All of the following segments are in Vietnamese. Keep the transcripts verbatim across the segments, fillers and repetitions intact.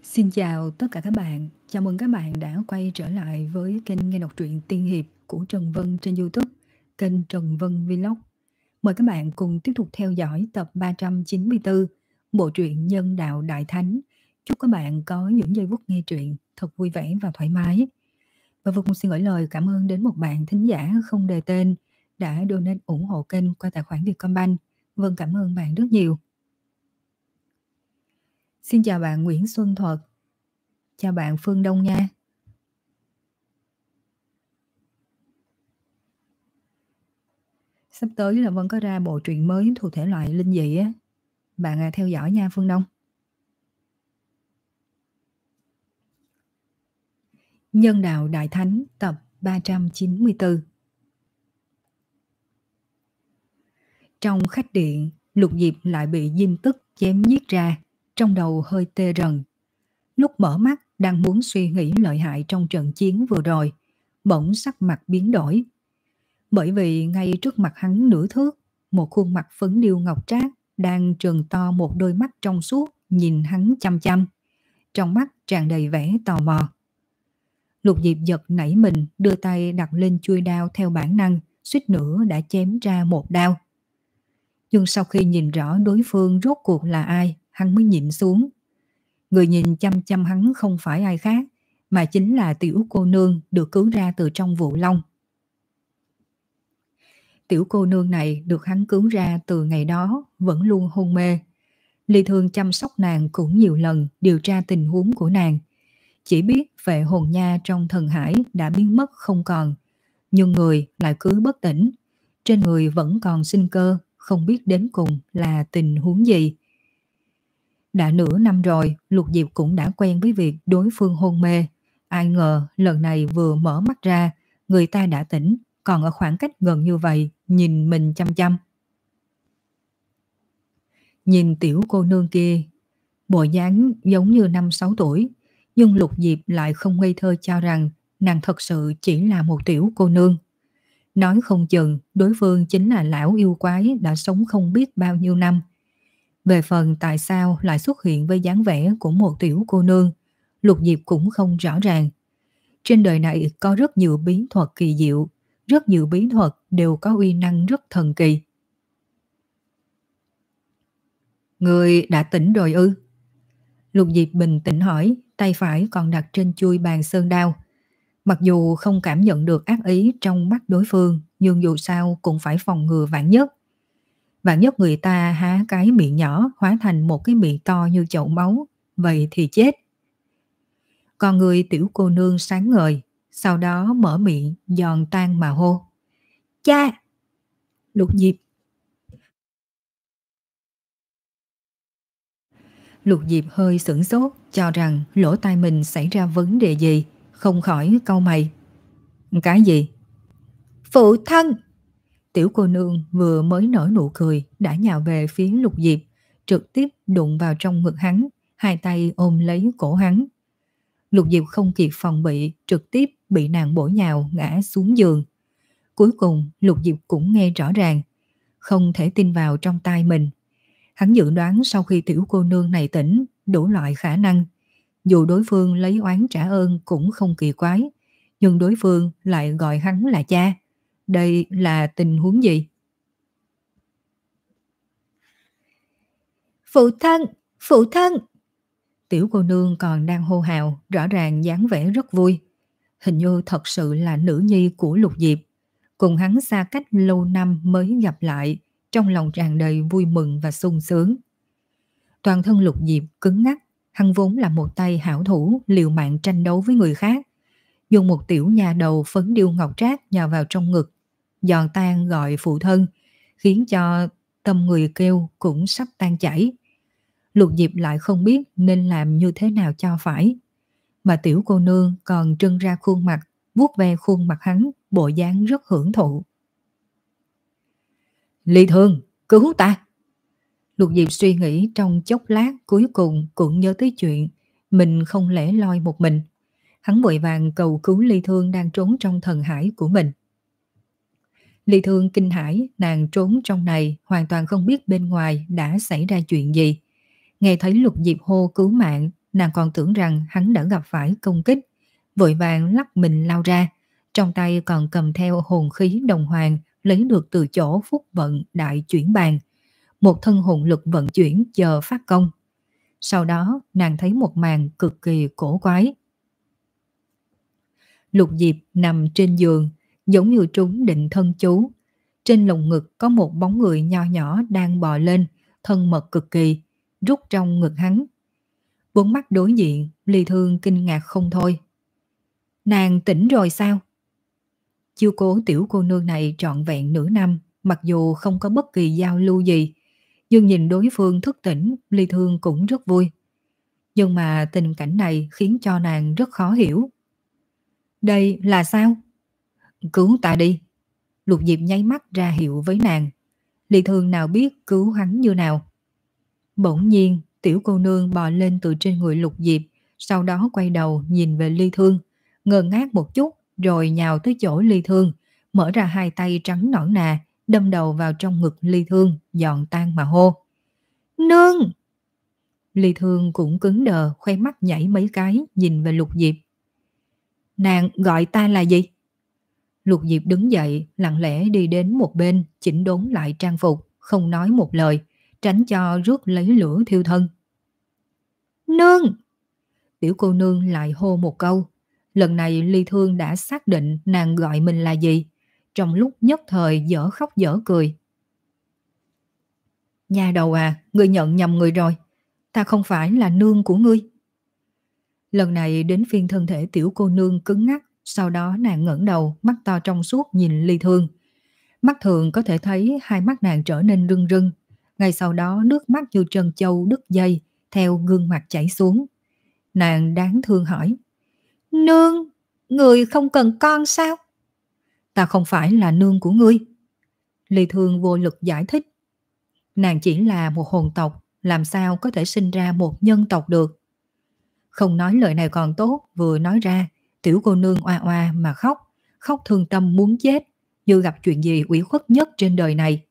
Xin chào tất cả các bạn, chào mừng các bạn đã quay trở lại với kênh nghe đọc truyện tiên hiệp của Trần Vân trên YouTube, kênh Trần Vân Vlog. Mời các bạn cùng tiếp tục theo dõi tập ba trăm chín mươi tư, bộ truyện Nhân Đạo Đại Thánh. Chúc các bạn có những giây phút nghe truyện thật vui vẻ và thoải mái. Và vô cùng xin gửi lời cảm ơn đến một bạn thính giả không đề tên đã donate ủng hộ kênh qua tài khoản Vietcombank. Vâng, cảm ơn bạn rất nhiều. Xin chào bạn Nguyễn Xuân Thuật. Chào bạn Phương Đông nha. Sắp tới là Vân có ra bộ truyện mới thuộc thể loại linh dị á. Bạn à, theo dõi nha Phương Đông. Nhân Đạo Đại Thánh tập ba trăm chín mươi tư. Trong khách điện, Lục Diệp lại bị Diêm Tức chém giết ra, trong đầu hơi tê rần. Lúc mở mắt đang muốn suy nghĩ lợi hại trong trận chiến vừa rồi, bỗng sắc mặt biến đổi. Bởi vì ngay trước mặt hắn nửa thước, một khuôn mặt phấn điêu ngọc trác đang trừng to một đôi mắt trong suốt nhìn hắn chăm chăm. Trong mắt tràn đầy vẻ tò mò. Lục Diệp giật nảy mình, đưa tay đặt lên chuôi đao theo bản năng, suýt nữa đã chém ra một đao. Nhưng sau khi nhìn rõ đối phương rốt cuộc là ai, hắn mới nhịn xuống. Người nhìn chăm chăm hắn không phải ai khác, mà chính là tiểu cô nương được cứu ra từ trong vụ long. Tiểu cô nương này được hắn cứu ra từ ngày đó, vẫn luôn hôn mê. Ly Thương chăm sóc nàng cũng nhiều lần điều tra tình huống của nàng. Chỉ biết vệ hồn nha trong thần hải đã biến mất không còn, nhưng người lại cứ bất tỉnh. Trên người vẫn còn sinh cơ, không biết đến cùng là tình huống gì. Đã nửa năm rồi, Lục Diệp cũng đã quen với việc đối phương hôn mê. Ai ngờ lần này vừa mở mắt ra, người ta đã tỉnh, còn ở khoảng cách gần như vậy, nhìn mình chăm chăm. Nhìn tiểu cô nương kia, bộ dáng giống như năm sáu tuổi, nhưng Lục Diệp lại không ngây thơ cho rằng nàng thật sự chỉ là một tiểu cô nương. Nói không chừng đối phương chính là lão yêu quái đã sống không biết bao nhiêu năm. Về phần tại sao lại xuất hiện với dáng vẻ của một tiểu cô nương, Lục Diệp cũng không rõ ràng. Trên đời này có rất nhiều bí thuật kỳ diệu, rất nhiều bí thuật đều có uy năng rất thần kỳ. Người đã tỉnh rồi ư? Lục Diệp bình tĩnh hỏi, tay phải còn đặt trên chuôi bàn sơn đao. Mặc dù không cảm nhận được ác ý trong mắt đối phương, nhưng dù sao cũng phải phòng ngừa vạn nhất. Vạn nhất người ta há cái miệng nhỏ hóa thành một cái miệng to như chậu máu, vậy thì chết. Còn người tiểu cô nương sáng ngời, sau đó mở miệng giòn tan mà hô. Cha! Lục Diệp Lục Diệp hơi sửng sốt, cho rằng lỗ tai mình xảy ra vấn đề gì, không khỏi cau mày. Cái gì? Phụ thân! Tiểu cô nương vừa mới nở nụ cười đã nhào về phía Lục Diệp, trực tiếp đụng vào trong ngực hắn, hai tay ôm lấy cổ hắn. Lục Diệp không kịp phòng bị, trực tiếp bị nàng bổ nhào ngã xuống giường. Cuối cùng Lục Diệp cũng nghe rõ ràng, không thể tin vào trong tai mình. Hắn dự đoán sau khi tiểu cô nương này tỉnh, đủ loại khả năng. Dù đối phương lấy oán trả ơn cũng không kỳ quái, nhưng đối phương lại gọi hắn là cha. Đây là tình huống gì? Phụ thân! Phụ thân! Tiểu cô nương còn đang hô hào, rõ ràng dáng vẻ rất vui. Hình như thật sự là nữ nhi của Lục Diệp. Cùng hắn xa cách lâu năm mới gặp lại, trong lòng tràn đầy vui mừng và sung sướng. Toàn thân Lục Diệp cứng ngắc, hắn vốn là một tay hảo thủ liều mạng tranh đấu với người khác. Dùng một tiểu nhà đầu phấn điêu ngọc trác nhào vào trong ngực, giòn tan gọi phụ thân, khiến cho tâm người kêu cũng sắp tan chảy. Lục Diệp lại không biết nên làm như thế nào cho phải. Mà tiểu cô nương còn trưng ra khuôn mặt, vuốt ve khuôn mặt hắn, bộ dáng rất hưởng thụ. Ly Thương, cứu ta! Lục Diệp suy nghĩ trong chốc lát, cuối cùng cũng nhớ tới chuyện mình không lẻ loi một mình. Hắn vội vàng cầu cứu Ly Thương đang trốn trong thần hải của mình. Ly Thương kinh hãi, nàng trốn trong này hoàn toàn không biết bên ngoài đã xảy ra chuyện gì. Nghe thấy Lục Diệp hô cứu mạng, nàng còn tưởng rằng hắn đã gặp phải công kích, vội vàng lắc mình lao ra, trong tay còn cầm theo hồn khí đồng hoàng lấy được từ chỗ phúc vận đại chuyển bàn, một thân hồn lực vận chuyển chờ phát công. Sau đó nàng thấy một màn cực kỳ cổ quái. Lục Diệp nằm trên giường, giống như trúng định thân chú. Trên lồng ngực có một bóng người nho nhỏ đang bò lên, thân mật cực kỳ, rút trong ngực hắn. Bốn mắt đối diện, Ly Thương kinh ngạc không thôi. Nàng tỉnh rồi sao? Chiêu cố tiểu cô nương này trọn vẹn nửa năm, mặc dù không có bất kỳ giao lưu gì, nhưng nhìn đối phương thức tỉnh, Ly Thương cũng rất vui. Nhưng mà tình cảnh này khiến cho nàng rất khó hiểu. Đây là sao? Cứu ta đi. Lục Diệp nháy mắt ra hiệu với nàng. Ly Thương nào biết cứu hắn như nào. Bỗng nhiên, tiểu cô nương bò lên từ trên người Lục Diệp, sau đó quay đầu nhìn về Ly Thương, ngơ ngác một chút rồi nhào tới chỗ Ly Thương, mở ra hai tay trắng nõn nà, đâm đầu vào trong ngực Ly Thương, giòn tan mà hô. Nương! Ly Thương cũng cứng đờ, khoe mắt nhảy mấy cái, nhìn về Lục Diệp. Nàng gọi ta là gì? Lục Diệp đứng dậy, lặng lẽ đi đến một bên, chỉnh đốn lại trang phục, không nói một lời, tránh cho rước lấy lửa thiêu thân. Nương! Tiểu cô nương lại hô một câu. Lần này Ly Thương đã xác định nàng gọi mình là gì, trong lúc nhất thời dở khóc dở cười. Nhà đầu à, ngươi nhận nhầm người rồi, ta không phải là nương của ngươi. Lần này đến phiên thân thể tiểu cô nương cứng ngắc, sau đó nàng ngẩng đầu, mắt to trong suốt nhìn Ly Thương. Mắt thường có thể thấy hai mắt nàng trở nên rưng rưng, ngay sau đó nước mắt như trân châu đứt dây, theo gương mặt chảy xuống. Nàng đáng thương hỏi, nương, người không cần con sao? Ta không phải là nương của ngươi. Ly Thương vô lực giải thích. Nàng chỉ là một hồn tộc, làm sao có thể sinh ra một nhân tộc được. Không nói lời này còn tốt, vừa nói ra, tiểu cô nương oa oa mà khóc, khóc thương tâm muốn chết, như gặp chuyện gì ủy khuất nhất trên đời này.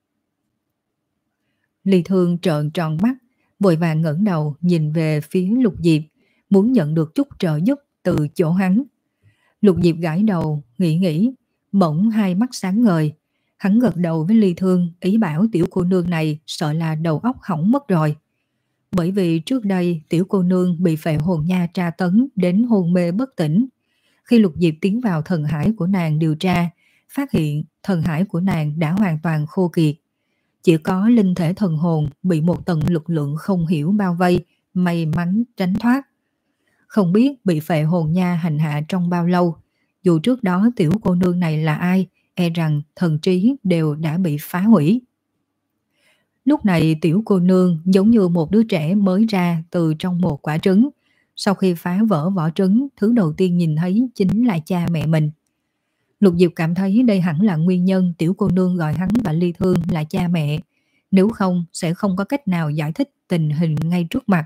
Ly Thương trợn tròn mắt, vội vàng ngẩng đầu nhìn về phía Lục Diệp, muốn nhận được chút trợ giúp từ chỗ hắn. Lục Diệp gãi đầu, nghĩ nghĩ, bỗng hai mắt sáng ngời. Hắn gật đầu với Ly Thương, ý bảo tiểu cô nương này sợ là đầu óc hỏng mất rồi. Bởi vì trước đây tiểu cô nương bị phệ hồn nha tra tấn đến hôn mê bất tỉnh. Khi Lục Diệp tiến vào thần hải của nàng điều tra, phát hiện thần hải của nàng đã hoàn toàn khô kiệt. Chỉ có linh thể thần hồn bị một tầng lực lượng không hiểu bao vây, may mắn tránh thoát. Không biết bị phệ hồn nha hành hạ trong bao lâu, dù trước đó tiểu cô nương này là ai, e rằng thần trí đều đã bị phá hủy. Lúc này tiểu cô nương giống như một đứa trẻ mới ra từ trong một quả trứng. Sau khi phá vỡ vỏ trứng, thứ đầu tiên nhìn thấy chính là cha mẹ mình. Lục Diệp cảm thấy đây hẳn là nguyên nhân tiểu cô nương gọi hắn và Ly Thương là cha mẹ. Nếu không sẽ không có cách nào giải thích tình hình ngay trước mặt.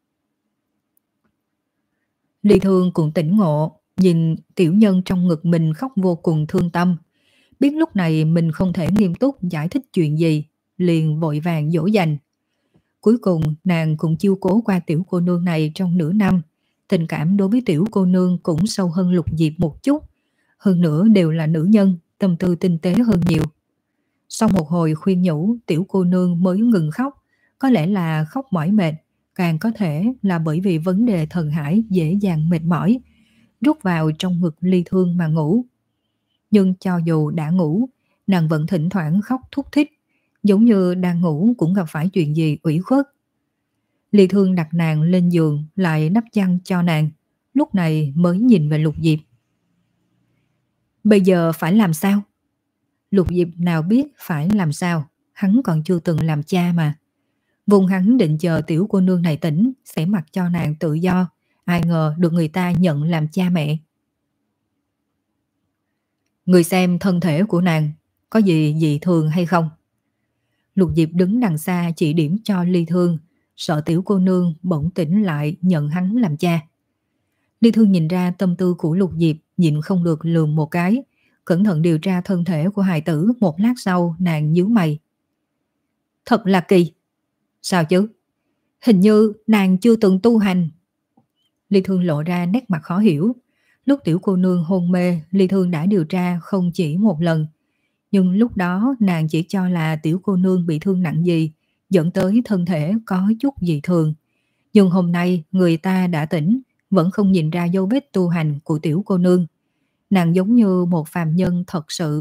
Ly Thương cũng tỉnh ngộ, nhìn tiểu nhân trong ngực mình khóc vô cùng thương tâm. Biết lúc này mình không thể nghiêm túc giải thích chuyện gì, liền vội vàng dỗ dành. Cuối cùng nàng cũng chiêu cố qua tiểu cô nương này trong nửa năm. Tình cảm đối với tiểu cô nương cũng sâu hơn Lục Diệp một chút. Hơn nữa đều là nữ nhân, tâm tư tinh tế hơn nhiều. Sau một hồi khuyên nhủ, tiểu cô nương mới ngừng khóc. Có lẽ là khóc mỏi mệt, càng có thể là bởi vì vấn đề thần hải dễ dàng mệt mỏi, rút vào trong ngực Ly Thương mà ngủ. Nhưng cho dù đã ngủ, nàng vẫn thỉnh thoảng khóc thúc thích, giống như đang ngủ cũng gặp phải chuyện gì ủy khuất. Ly Thương đặt nàng lên giường, lại đắp chăn cho nàng, lúc này mới nhìn về Lục Diệp. Bây giờ phải làm sao? Lục Diệp nào biết phải làm sao, hắn còn chưa từng làm cha mà. Vùng hắn định chờ tiểu cô nương này tỉnh, sẽ mặc cho nàng tự do, ai ngờ được người ta nhận làm cha mẹ. Người xem thân thể của nàng, có gì dị thường hay không? Lục Diệp đứng đằng xa chỉ điểm cho Ly Thương, sợ tiểu cô nương bỗng tỉnh lại nhận hắn làm cha. Ly Thương nhìn ra tâm tư của Lục Diệp, nhịn không được lườm một cái, cẩn thận điều tra thân thể của hài tử. Một lát sau nàng nhíu mày. Thật là kỳ. Sao chứ? Hình như nàng chưa từng tu hành, Ly Thương lộ ra nét mặt khó hiểu. Lúc tiểu cô nương hôn mê, Ly Thương đã điều tra không chỉ một lần. Nhưng lúc đó nàng chỉ cho là tiểu cô nương bị thương nặng gì, dẫn tới thân thể có chút dị thường. Nhưng hôm nay người ta đã tỉnh, vẫn không nhìn ra dấu vết tu hành của tiểu cô nương. Nàng giống như một phàm nhân thật sự.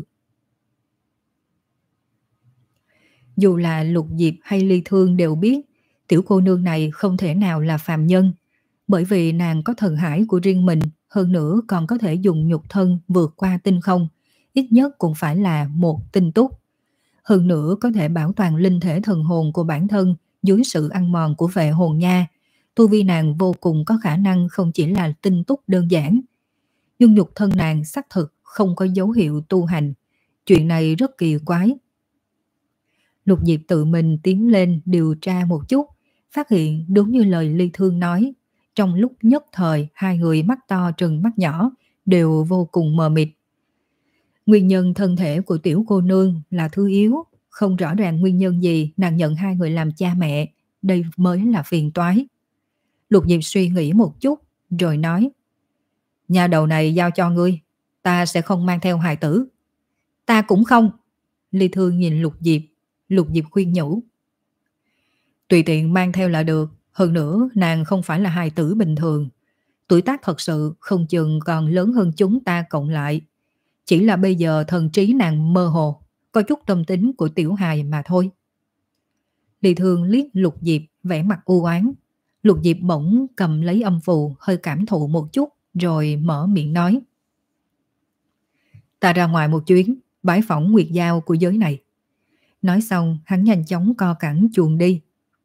Dù là Lục Diệp hay Ly Thương đều biết tiểu cô nương này không thể nào là phàm nhân, bởi vì nàng có thần hải của riêng mình, hơn nữa còn có thể dùng nhục thân vượt qua tinh không, ít nhất cũng phải là một tinh túc. Hơn nữa có thể bảo toàn linh thể thần hồn của bản thân dưới sự ăn mòn của vệ hồn nha. Tu vi nàng vô cùng có khả năng không chỉ là tinh túc đơn giản. Nhưng nhục thân nàng xác thực không có dấu hiệu tu hành. Chuyện này rất kỳ quái. Lục Diệp tự mình tiến lên điều tra một chút, phát hiện đúng như lời Ly Thương nói. Trong lúc nhất thời, hai người mắt to trừng mắt nhỏ đều vô cùng mờ mịt. Nguyên nhân thân thể của tiểu cô nương là thứ yếu, không rõ ràng nguyên nhân gì nàng nhận hai người làm cha mẹ, đây mới là phiền toái. Lục Diệp suy nghĩ một chút, rồi nói: nhà đầu này giao cho ngươi, ta sẽ không mang theo hài tử. Ta cũng không. Ly Thương nhìn Lục Diệp, Lục Diệp khuyên nhủ: tùy tiện mang theo là được, hơn nữa nàng không phải là hài tử bình thường. Tuổi tác thật sự không chừng còn lớn hơn chúng ta cộng lại. Chỉ là bây giờ thần trí nàng mơ hồ, có chút tâm tính của tiểu hài mà thôi. Ly Thương liếc Lục Diệp vẻ mặt u oán. Lục Diệp bỗng cầm lấy âm phù hơi cảm thụ một chút, rồi mở miệng nói: ta ra ngoài một chuyến, bái phỏng nguyệt giao của giới này. Nói xong hắn nhanh chóng co cẳng chuồn đi.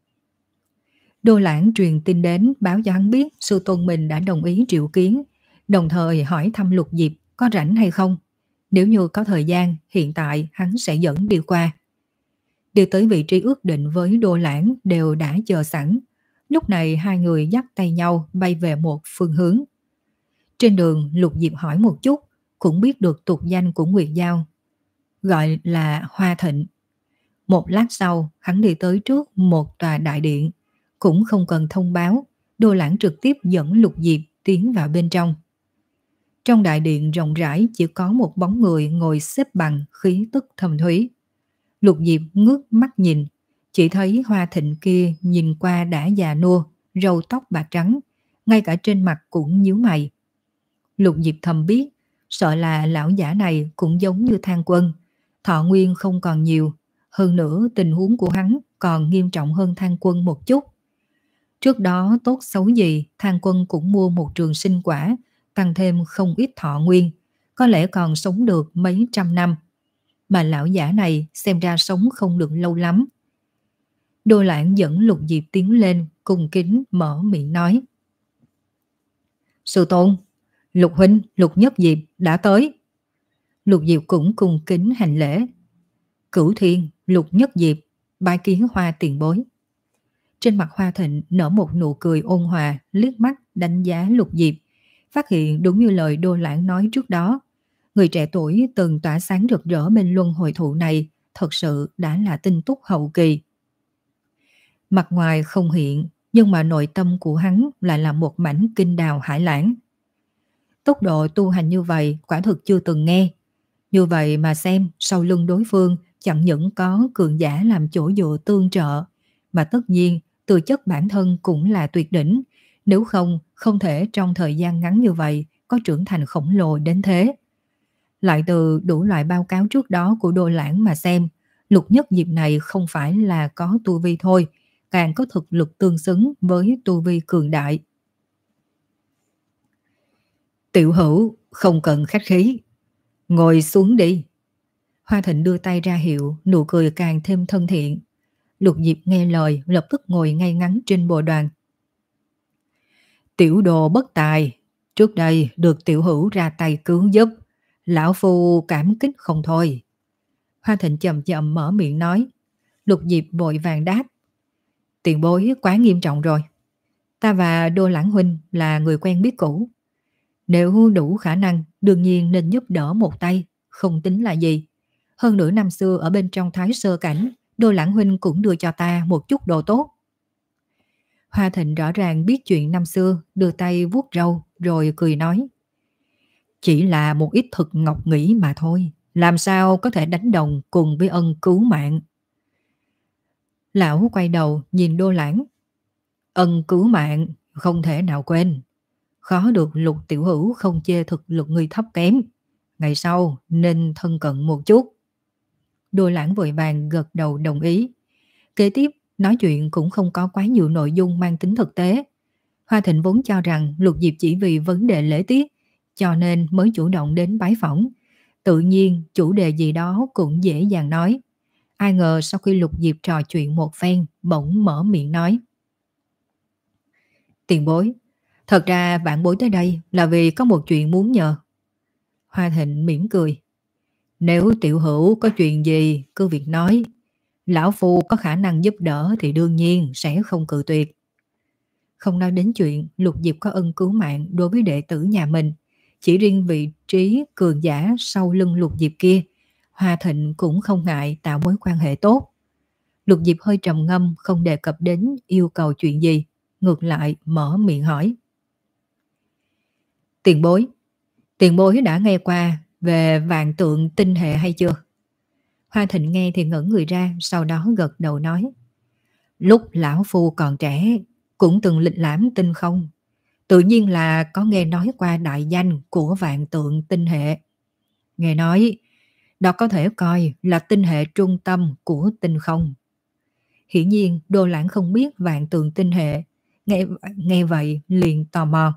Đô Lãng truyền tin đến báo cho hắn biết sư tôn mình đã đồng ý triệu kiến, đồng thời hỏi thăm Lục Diệp có rảnh hay không. Nếu như có thời gian, hiện tại hắn sẽ dẫn đi qua. Đi tới vị trí ước định với Đô Lãng đều đã chờ sẵn. Lúc này hai người dắt tay nhau bay về một phương hướng. Trên đường Lục Diệp hỏi một chút, cũng biết được tục danh của Nguyệt Giao, gọi là Hoa Thịnh. Một lát sau, hắn đi tới trước một tòa đại điện, cũng không cần thông báo, Đô Lãng trực tiếp dẫn Lục Diệp tiến vào bên trong. Trong đại điện rộng rãi chỉ có một bóng người ngồi xếp bằng, khí tức thâm thúy. Lục Diệp ngước mắt nhìn, chỉ thấy Hoa Thịnh kia nhìn qua đã già nua, râu tóc bạc trắng, ngay cả trên mặt cũng nhíu mày. Lục Diệp thầm biết, sợ là lão giả này cũng giống như Thang Quân, thọ nguyên không còn nhiều, hơn nữa tình huống của hắn còn nghiêm trọng hơn Thang Quân một chút. Trước đó tốt xấu gì, Thang Quân cũng mua một trường sinh quả, tăng thêm không ít thọ nguyên, có lẽ còn sống được mấy trăm năm. Mà lão giả này xem ra sống không được lâu lắm. Đô Lãng dẫn Lục Diệp tiến lên, cung kính mở miệng nói: sư tôn, Lục huynh, Lục Nhất Diệp đã tới. Lục Diệp cũng cung kính hành lễ: Cửu Thiên, Lục Nhất Diệp, bái kiến Hoa tiền bối. Trên mặt Hoa Thịnh nở một nụ cười ôn hòa, liếc mắt đánh giá Lục Diệp, phát hiện đúng như lời Đô Lãng nói trước đó, người trẻ tuổi từng tỏa sáng rực rỡ bên luân hồi thụ này thật sự đã là tinh túc hậu kỳ. Mặt ngoài không hiện, nhưng mà nội tâm của hắn lại là một mảnh kinh đào hải lãng. Tốc độ tu hành như vậy quả thực chưa từng nghe. Như vậy mà xem, sau lưng đối phương chẳng những có cường giả làm chỗ dựa tương trợ, mà tất nhiên tư chất bản thân cũng là tuyệt đỉnh, nếu không không thể trong thời gian ngắn như vậy có trưởng thành khổng lồ đến thế. Lại từ đủ loại báo cáo trước đó của Đô Lãng mà xem, Lục Nhất Diệp này không phải là có tu vi thôi, càng có thực lực tương xứng với tu vi cường đại. Tiểu Hữu, không cần khách khí, ngồi xuống đi. Hoa Thịnh đưa tay ra hiệu, nụ cười càng thêm thân thiện. Lục Diệp nghe lời, lập tức ngồi ngay ngắn trên bồ đoàn. Tiểu đồ bất tài, trước đây được Tiểu Hữu ra tay cứu giúp, lão phu cảm kích không thôi. Hoa Thịnh chậm chậm mở miệng nói. Lục Diệp vội vàng đáp: tiền bối quá nghiêm trọng rồi. Ta và Đô Lãng huynh là người quen biết cũ, nếu đủ khả năng đương nhiên nên giúp đỡ một tay, không tính là gì. Hơn nửa năm xưa ở bên trong Thái Sơ Cảnh, Đô Lãng huynh cũng đưa cho ta một chút đồ tốt. Hoa Thịnh rõ ràng biết chuyện năm xưa, đưa tay vuốt râu rồi cười nói. Chỉ là một ít thực ngọc nghĩ mà thôi, làm sao có thể đánh đồng cùng với ân cứu mạng. Lão quay đầu nhìn Đô Lãng. Ân cứu mạng không thể nào quên. Khó được Lục tiểu hữu không chê thực lực người thấp kém. Ngày sau nên thân cận một chút. Đô Lãng vội vàng gật đầu đồng ý. Kế tiếp nói chuyện cũng không có quá nhiều nội dung mang tính thực tế. Hoa Thịnh vốn cho rằng Lục Diệp chỉ vì vấn đề lễ tiết cho nên mới chủ động đến bái phỏng. Tự nhiên chủ đề gì đó cũng dễ dàng nói. Ai ngờ sau khi Lục Diệp trò chuyện một phen, bỗng mở miệng nói. Tiền bối, thật ra vạn bối tới đây là vì có một chuyện muốn nhờ. Hoa Thịnh mỉm cười. Nếu tiểu hữu có chuyện gì cứ việc nói. Lão Phu có khả năng giúp đỡ thì đương nhiên sẽ không cự tuyệt. Không nói đến chuyện Lục Diệp có ân cứu mạng đối với đệ tử nhà mình. Chỉ riêng vị trí cường giả sau lưng Lục Diệp kia, Hoa Thịnh cũng không ngại tạo mối quan hệ tốt. Lục Diệp hơi trầm ngâm không đề cập đến yêu cầu chuyện gì, ngược lại mở miệng hỏi. Tiền bối, tiền bối đã nghe qua về vạn tượng tinh hệ hay chưa? Hoa Thịnh nghe thì ngẩn người ra, sau đó gật đầu nói. Lúc lão phu còn trẻ, cũng từng lịch lãm tinh không. Tự nhiên là có nghe nói qua đại danh của vạn tượng tinh hệ. Nghe nói, đó có thể coi là tinh hệ trung tâm của tinh không. Hiển nhiên Đô Lãng không biết vạn tượng tinh hệ, nghe, nghe vậy liền tò mò.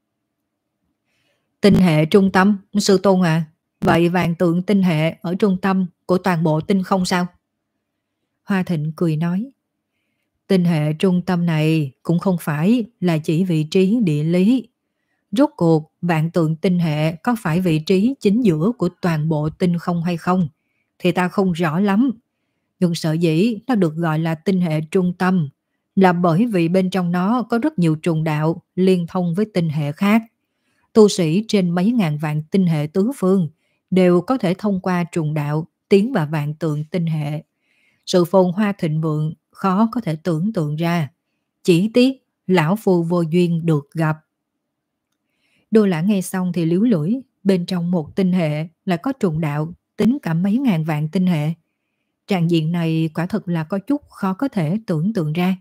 Tinh hệ trung tâm, sư tôn à? Vậy vạn tượng tinh hệ ở trung tâm của toàn bộ tinh không sao? Hoa Thịnh cười nói. Tinh hệ trung tâm này cũng không phải là chỉ vị trí địa lý. Rốt cuộc vạn tượng tinh hệ có phải vị trí chính giữa của toàn bộ tinh không hay không thì ta không rõ lắm. Nhưng sở dĩ nó được gọi là tinh hệ trung tâm là bởi vì bên trong nó có rất nhiều trùng đạo liên thông với tinh hệ khác. Tu sĩ trên mấy ngàn vạn tinh hệ tứ phương đều có thể thông qua trùng đạo tiến vào vạn tượng tinh hệ. Sự phồn hoa thịnh vượng khó có thể tưởng tượng ra. Chỉ tiếc lão phu vô duyên được gặp. Đô Lãng nghe xong thì líu lưỡi. Bên trong một tinh hệ lại có trùng đạo tính cả mấy ngàn vạn tinh hệ. Tràng diện này quả thật là có chút khó có thể tưởng tượng ra.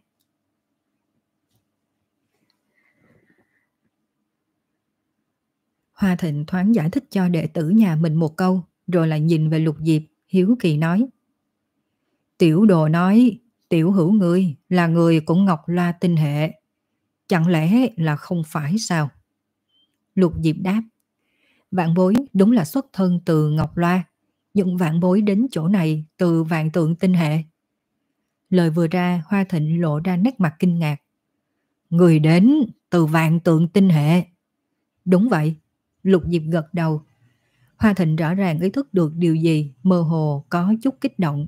Hoa Thịnh thoáng giải thích cho đệ tử nhà mình một câu, rồi lại nhìn về Lục Diệp, hiếu kỳ nói. Tiểu đồ nói, tiểu hữu ngươi là người của Ngọc Loa tinh hệ. Chẳng lẽ là không phải sao? Lục Diệp đáp. Vạn bối đúng là xuất thân từ Ngọc Loa, nhưng vạn bối đến chỗ này từ vạn tượng tinh hệ. Lời vừa ra, Hoa Thịnh lộ ra nét mặt kinh ngạc. Người đến từ vạn tượng tinh hệ. Đúng vậy. Lục Diệp gật đầu. Hoa Thịnh rõ ràng ý thức được điều gì, mơ hồ có chút kích động.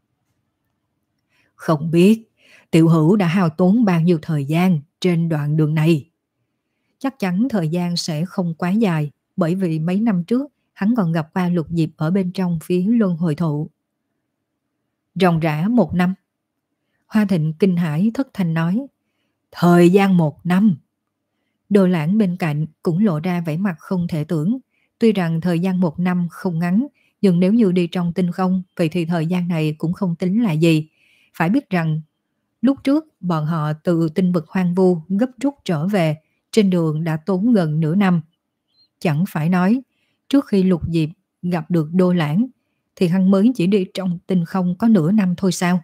Không biết tiểu hữu đã hao tốn bao nhiêu thời gian trên đoạn đường này. Chắc chắn thời gian sẽ không quá dài, bởi vì mấy năm trước hắn còn gặp qua Lục Diệp ở bên trong phía luân hồi thụ. Ròng rã một năm. Hoa Thịnh kinh hãi thất thanh nói. Thời gian một năm. Đồ Lãng bên cạnh cũng lộ ra vẻ mặt không thể tưởng. Tuy rằng thời gian một năm không ngắn, nhưng nếu như đi trong tinh không, vậy thì thời gian này cũng không tính là gì. Phải biết rằng, lúc trước bọn họ từ tinh vực hoang vu gấp rút trở về, trên đường đã tốn gần nửa năm. Chẳng phải nói, trước khi Lục Diệp gặp được Đô Lãng, thì hắn mới chỉ đi trong tinh không có nửa năm thôi sao?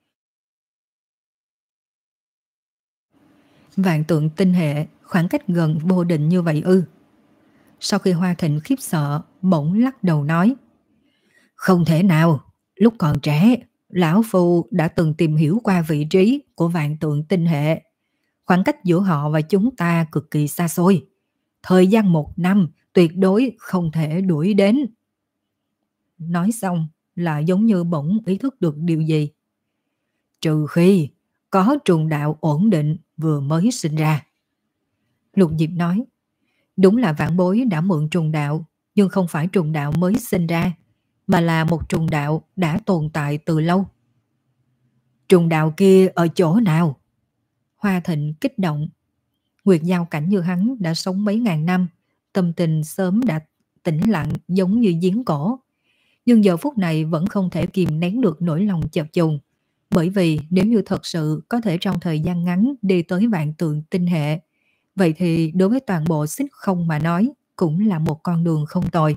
Vạn tượng tinh hệ, khoảng cách gần vô định như vậy ư? Sau khi Hoa Thịnh khiếp sợ, bỗng lắc đầu nói. Không thể nào, lúc còn trẻ, lão phu đã từng tìm hiểu qua vị trí của vạn tượng tinh hệ. Khoảng cách giữa họ và chúng ta cực kỳ xa xôi. Thời gian một năm tuyệt đối không thể đuổi đến. Nói xong là giống như bỗng ý thức được điều gì. Trừ khi có trùng đạo ổn định vừa mới sinh ra. Lục Diệp nói. Đúng là vạn bối đã mượn trùng đạo, nhưng không phải trùng đạo mới sinh ra, mà là một trùng đạo đã tồn tại từ lâu. Trùng đạo kia ở chỗ nào? Hoa Thịnh kích động. Nguyệt Giao Cảnh như hắn đã sống mấy ngàn năm, tâm tình sớm đã tĩnh lặng giống như giếng cổ. Nhưng giờ phút này vẫn không thể kìm nén được nỗi lòng chập trùng. Bởi vì nếu như thật sự có thể trong thời gian ngắn đi tới vạn tượng tinh hệ, vậy thì đối với toàn bộ xích không mà nói cũng là một con đường không tồi.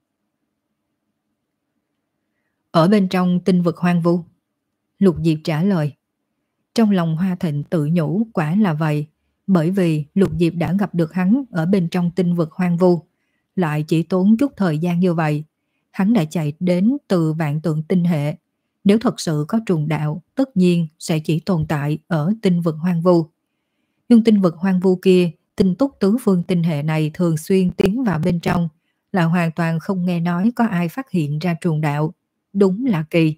Ở bên trong tinh vực hoang vu, Lục Diệp trả lời. Trong lòng Hoa Thịnh tự nhủ quả là vậy, bởi vì Lục Diệp đã gặp được hắn ở bên trong tinh vực hoang vu, lại chỉ tốn chút thời gian như vậy. Hắn đã chạy đến từ vạn tượng tinh hệ. Nếu thật sự có trùng đạo, tất nhiên sẽ chỉ tồn tại ở tinh vực hoang vu. Nhưng tinh vực hoang vu kia, tinh túc tứ phương tinh hệ này thường xuyên tiến vào bên trong, là hoàn toàn không nghe nói có ai phát hiện ra trùng đạo. Đúng là kỳ.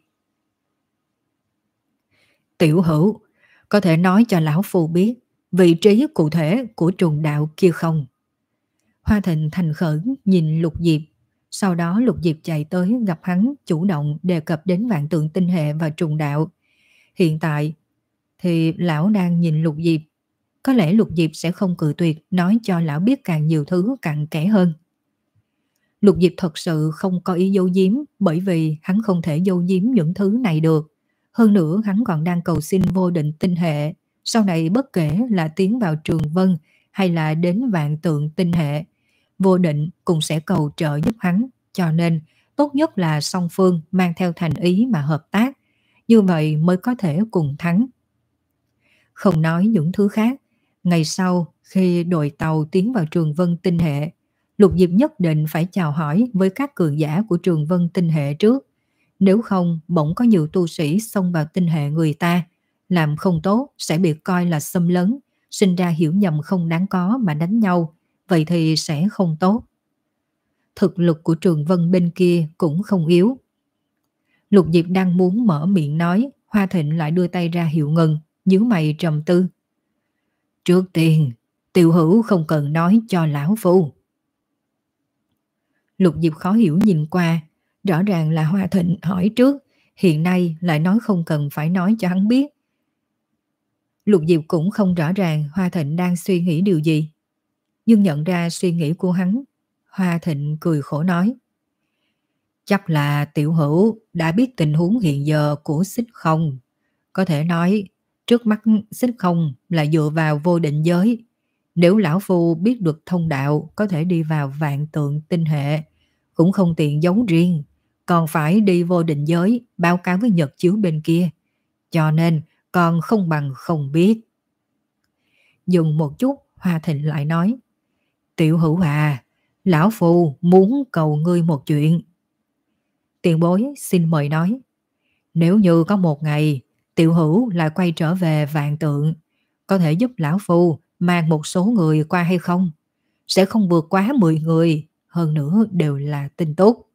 Tiểu Hữu, có thể nói cho lão phu biết vị trí cụ thể của trùng đạo kia không? Hoa Thịnh thành khẩn nhìn Lục Diệp. Sau đó Lục Diệp chạy tới gặp hắn, chủ động đề cập đến vạn tượng tinh hệ và trùng đạo. Hiện tại thì lão đang nhìn Lục Diệp. Có lẽ Lục Diệp sẽ không cự tuyệt nói cho lão biết càng nhiều thứ cặn kẽ hơn. Lục Diệp thật sự không có ý giấu giếm, bởi vì hắn không thể giấu giếm những thứ này được. Hơn nữa hắn còn đang cầu xin vô định tinh hệ. Sau này bất kể là tiến vào Trường Vân hay là đến vạn tượng tinh hệ, vô định cũng sẽ cầu trợ giúp hắn. Cho nên tốt nhất là song phương mang theo thành ý mà hợp tác. Như vậy mới có thể cùng thắng. Không nói những thứ khác, ngày sau khi đội tàu tiến vào Trường Vân tinh hệ, Lục Diệp nhất định phải chào hỏi với các cường giả của Trường Vân tinh hệ trước. Nếu không, bỗng có nhiều tu sĩ xông vào tinh hệ người ta, làm không tốt sẽ bị coi là xâm lấn, sinh ra hiểu nhầm không đáng có mà đánh nhau, vậy thì sẽ không tốt. Thực lực của Trường Vân bên kia cũng không yếu. Lục Diệp đang muốn mở miệng nói, Hoa Thịnh lại đưa tay ra hiệu ngừng, nhíu mày trầm tư. Trước tiên, Tiểu Hữu không cần nói cho lão phu. Lục Diệp khó hiểu nhìn qua, rõ ràng là Hoa Thịnh hỏi trước, hiện nay lại nói không cần phải nói cho hắn biết. Lục Diệp cũng không rõ ràng Hoa Thịnh đang suy nghĩ điều gì. Nhưng nhận ra suy nghĩ của hắn, Hoa Thịnh cười khổ nói. Chắc là Tiểu Hữu đã biết tình huống hiện giờ của Xích Không. Có thể nói, trước mắt Xích Không là dựa vào vô định giới. Nếu lão phu biết được thông đạo có thể đi vào vạn tượng tinh hệ, cũng không tiện giấu riêng, còn phải đi vô định giới báo cáo với Nhật chiếu bên kia. Cho nên còn không bằng không biết. Dừng một chút, Hoa Thịnh lại nói. Tiểu Hữu à, lão phu muốn cầu ngươi một chuyện. Tiền bối xin mời nói. Nếu như có một ngày Tiểu Hữu lại quay trở về vạn tượng, có thể giúp lão phu mang một số người qua hay không? Sẽ không vượt quá mười người, hơn nữa đều là tin tốt.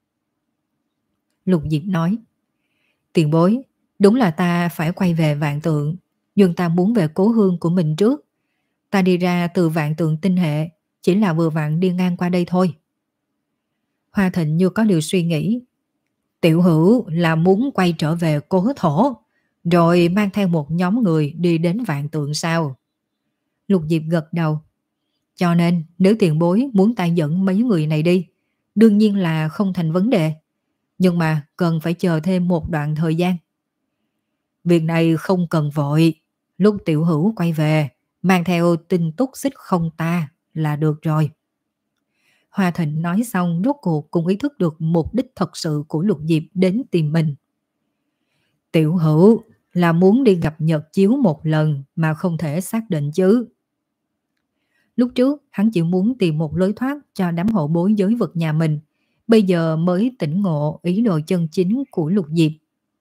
Lục Diệp nói. Tiền bối, đúng là ta phải quay về vạn tượng, nhưng ta muốn về cố hương của mình trước. Ta đi ra từ vạn tượng tinh hệ, chỉ là vừa vặn đi ngang qua đây thôi. Hoa Thịnh như có điều suy nghĩ. Tiểu Hữu là muốn quay trở về cố thổ, rồi mang theo một nhóm người đi đến vạn tượng sao? Lục Diệp gật đầu. Cho nên nếu tiền bối muốn ta dẫn mấy người này đi, đương nhiên là không thành vấn đề. Nhưng mà cần phải chờ thêm một đoạn thời gian. Việc này không cần vội. Lúc Tiểu Hữu quay về, mang theo tin túc Xích Không ta là được rồi. Hoa Thịnh nói xong rốt cuộc cũng ý thức được mục đích thật sự của Lục Diệp đến tìm mình. Tiểu Hữu là muốn đi gặp Nhật chiếu một lần mà không thể xác định chứ. Lúc trước hắn chỉ muốn tìm một lối thoát cho đám hậu bối giới vực nhà mình, bây giờ mới tỉnh ngộ ý đồ chân chính của Lục Diệp.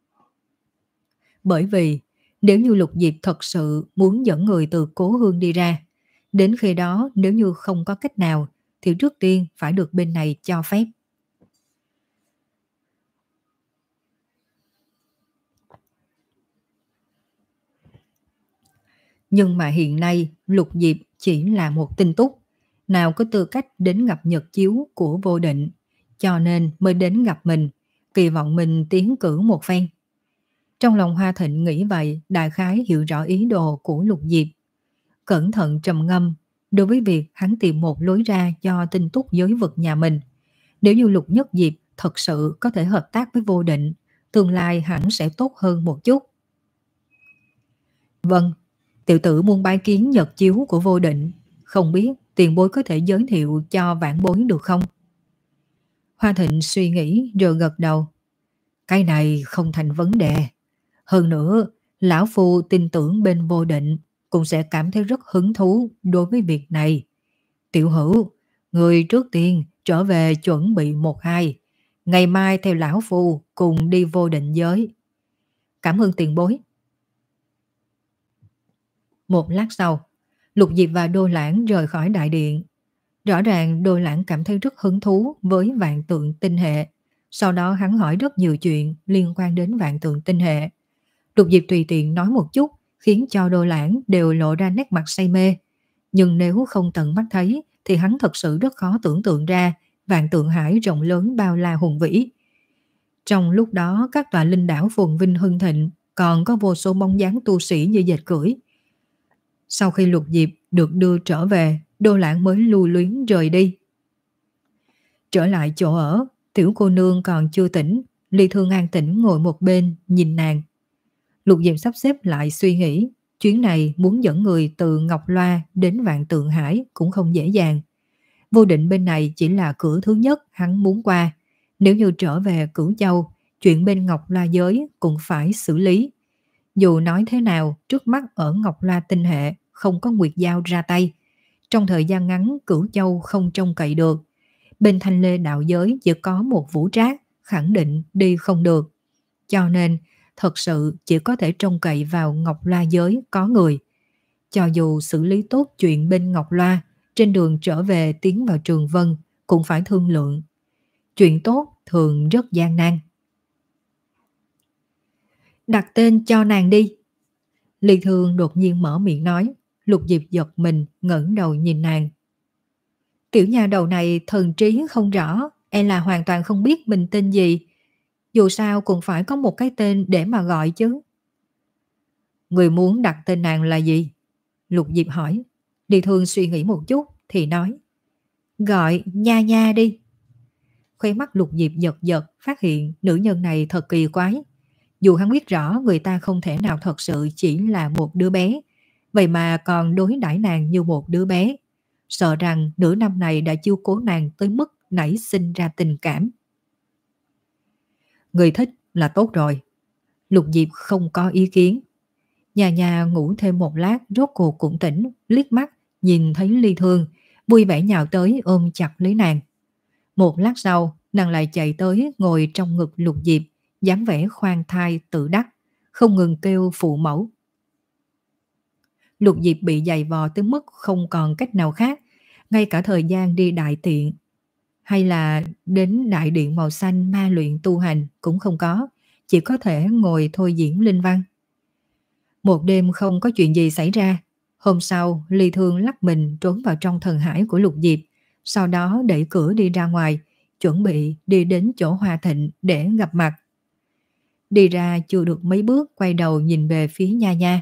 Bởi vì nếu như Lục Diệp thật sự muốn dẫn người từ cố hương đi ra, đến khi đó nếu như không có cách nào thì trước tiên phải được bên này cho phép. Nhưng mà hiện nay Lục Diệp chỉ là một tinh túc, nào có tư cách đến gặp nhật chiếu của vô định, cho nên mới đến gặp mình, kỳ vọng mình tiến cử một phen. Trong lòng Hoa Thịnh nghĩ vậy, đại khái hiểu rõ ý đồ của Lục Diệp. Cẩn thận trầm ngâm, đối với việc hắn tìm một lối ra cho tinh túc giới vực nhà mình. Nếu như Lục Nhất Diệp thật sự có thể hợp tác với Vô Định, tương lai hẳn sẽ tốt hơn một chút. Vâng, tiểu tử muốn bái kiến nhật chiếu của Vô Định, không biết tiền bối có thể giới thiệu cho vãn bối được không? Hoa Thịnh suy nghĩ rồi gật đầu. Cái này không thành vấn đề. Hơn nữa, lão phu tin tưởng bên Vô Định cũng sẽ cảm thấy rất hứng thú đối với việc này. Tiểu hữu, người trước tiên trở về chuẩn bị một hai. Ngày mai theo lão phu cùng đi Vô Định giới. Cảm ơn tiền bối. Một lát sau, Lục Diệp và Đô Lãng rời khỏi đại điện. Rõ ràng Đô Lãng cảm thấy rất hứng thú với vạn tượng tinh hệ. Sau đó hắn hỏi rất nhiều chuyện liên quan đến vạn tượng tinh hệ. Lục Diệp tùy tiện nói một chút khiến cho Đô Lãng đều lộ ra nét mặt say mê. Nhưng nếu không tận mắt thấy thì hắn thật sự rất khó tưởng tượng ra vạn tượng hải rộng lớn bao la hùng vĩ. Trong lúc đó các tòa linh đảo phồn vinh hưng thịnh, còn có vô số bóng dáng tu sĩ như dệt cưỡi. Sau khi Lục Diệp được đưa trở về, Đô Lãng mới lưu luyến rời đi. Trở lại chỗ ở, tiểu cô nương còn chưa tỉnh, Ly Thương an tĩnh ngồi một bên nhìn nàng. Lục Diệp sắp xếp lại suy nghĩ, chuyến này muốn dẫn người từ Ngọc Loa đến Vạn Tượng Hải cũng không dễ dàng. Vô Định bên này chỉ là cửa thứ nhất hắn muốn qua. Nếu như trở về Cửu Châu, chuyện bên Ngọc Loa giới cũng phải xử lý. Dù nói thế nào, trước mắt ở Ngọc Loa tinh hệ không có Nguyệt Giao ra tay. Trong thời gian ngắn Cửu Châu không trông cậy được. Bên Thanh Lê đạo giới chỉ có một Vũ Trác, khẳng định đi không được. Cho nên, thật sự chỉ có thể trông cậy vào Ngọc Loa giới có người. Cho dù xử lý tốt chuyện bên Ngọc Loa, trên đường trở về tiến vào Trường Vân cũng phải thương lượng. Chuyện tốt thường rất gian nan. Đặt tên cho nàng đi. Ly Thương đột nhiên mở miệng nói. Lục Diệp giật mình ngẩng đầu nhìn nàng. Tiểu nhà đầu này thần trí không rõ, e là hoàn toàn không biết mình tên gì. Dù sao cũng phải có một cái tên để mà gọi chứ. Người muốn đặt tên nàng là gì? Lục Diệp hỏi. Ly Thương suy nghĩ một chút thì nói. Gọi Nha Nha đi. Khóe mắt Lục Diệp giật giật, phát hiện nữ nhân này thật kỳ quái. Dù hắn biết rõ người ta không thể nào thật sự chỉ là một đứa bé, vậy mà còn đối đãi nàng như một đứa bé. Sợ rằng nửa năm này đã chiêu cố nàng tới mức nảy sinh ra tình cảm. Người thích là tốt rồi. Lục Diệp không có ý kiến. Nhà nhà ngủ thêm một lát rốt cuộc cũng tỉnh, liếc mắt nhìn thấy Ly Thương, vui vẻ nhào tới ôm chặt lấy nàng. Một lát sau, nàng lại chạy tới ngồi trong ngực Lục Diệp, dáng vẻ khoan thai tự đắc, không ngừng kêu phụ mẫu. Lục Diệp bị giày vò tới mức không còn cách nào khác, ngay cả thời gian đi đại tiện hay là đến đại điện màu xanh ma luyện tu hành cũng không có, chỉ có thể ngồi thôi diễn linh văn. Một đêm không có chuyện gì xảy ra. Hôm sau, Ly Thương lắc mình trốn vào trong thần hải của Lục Diệp, sau đó đẩy cửa đi ra ngoài, chuẩn bị đi đến chỗ Hoa Thịnh để gặp mặt. Đi ra chưa được mấy bước, quay đầu nhìn về phía Nha Nha.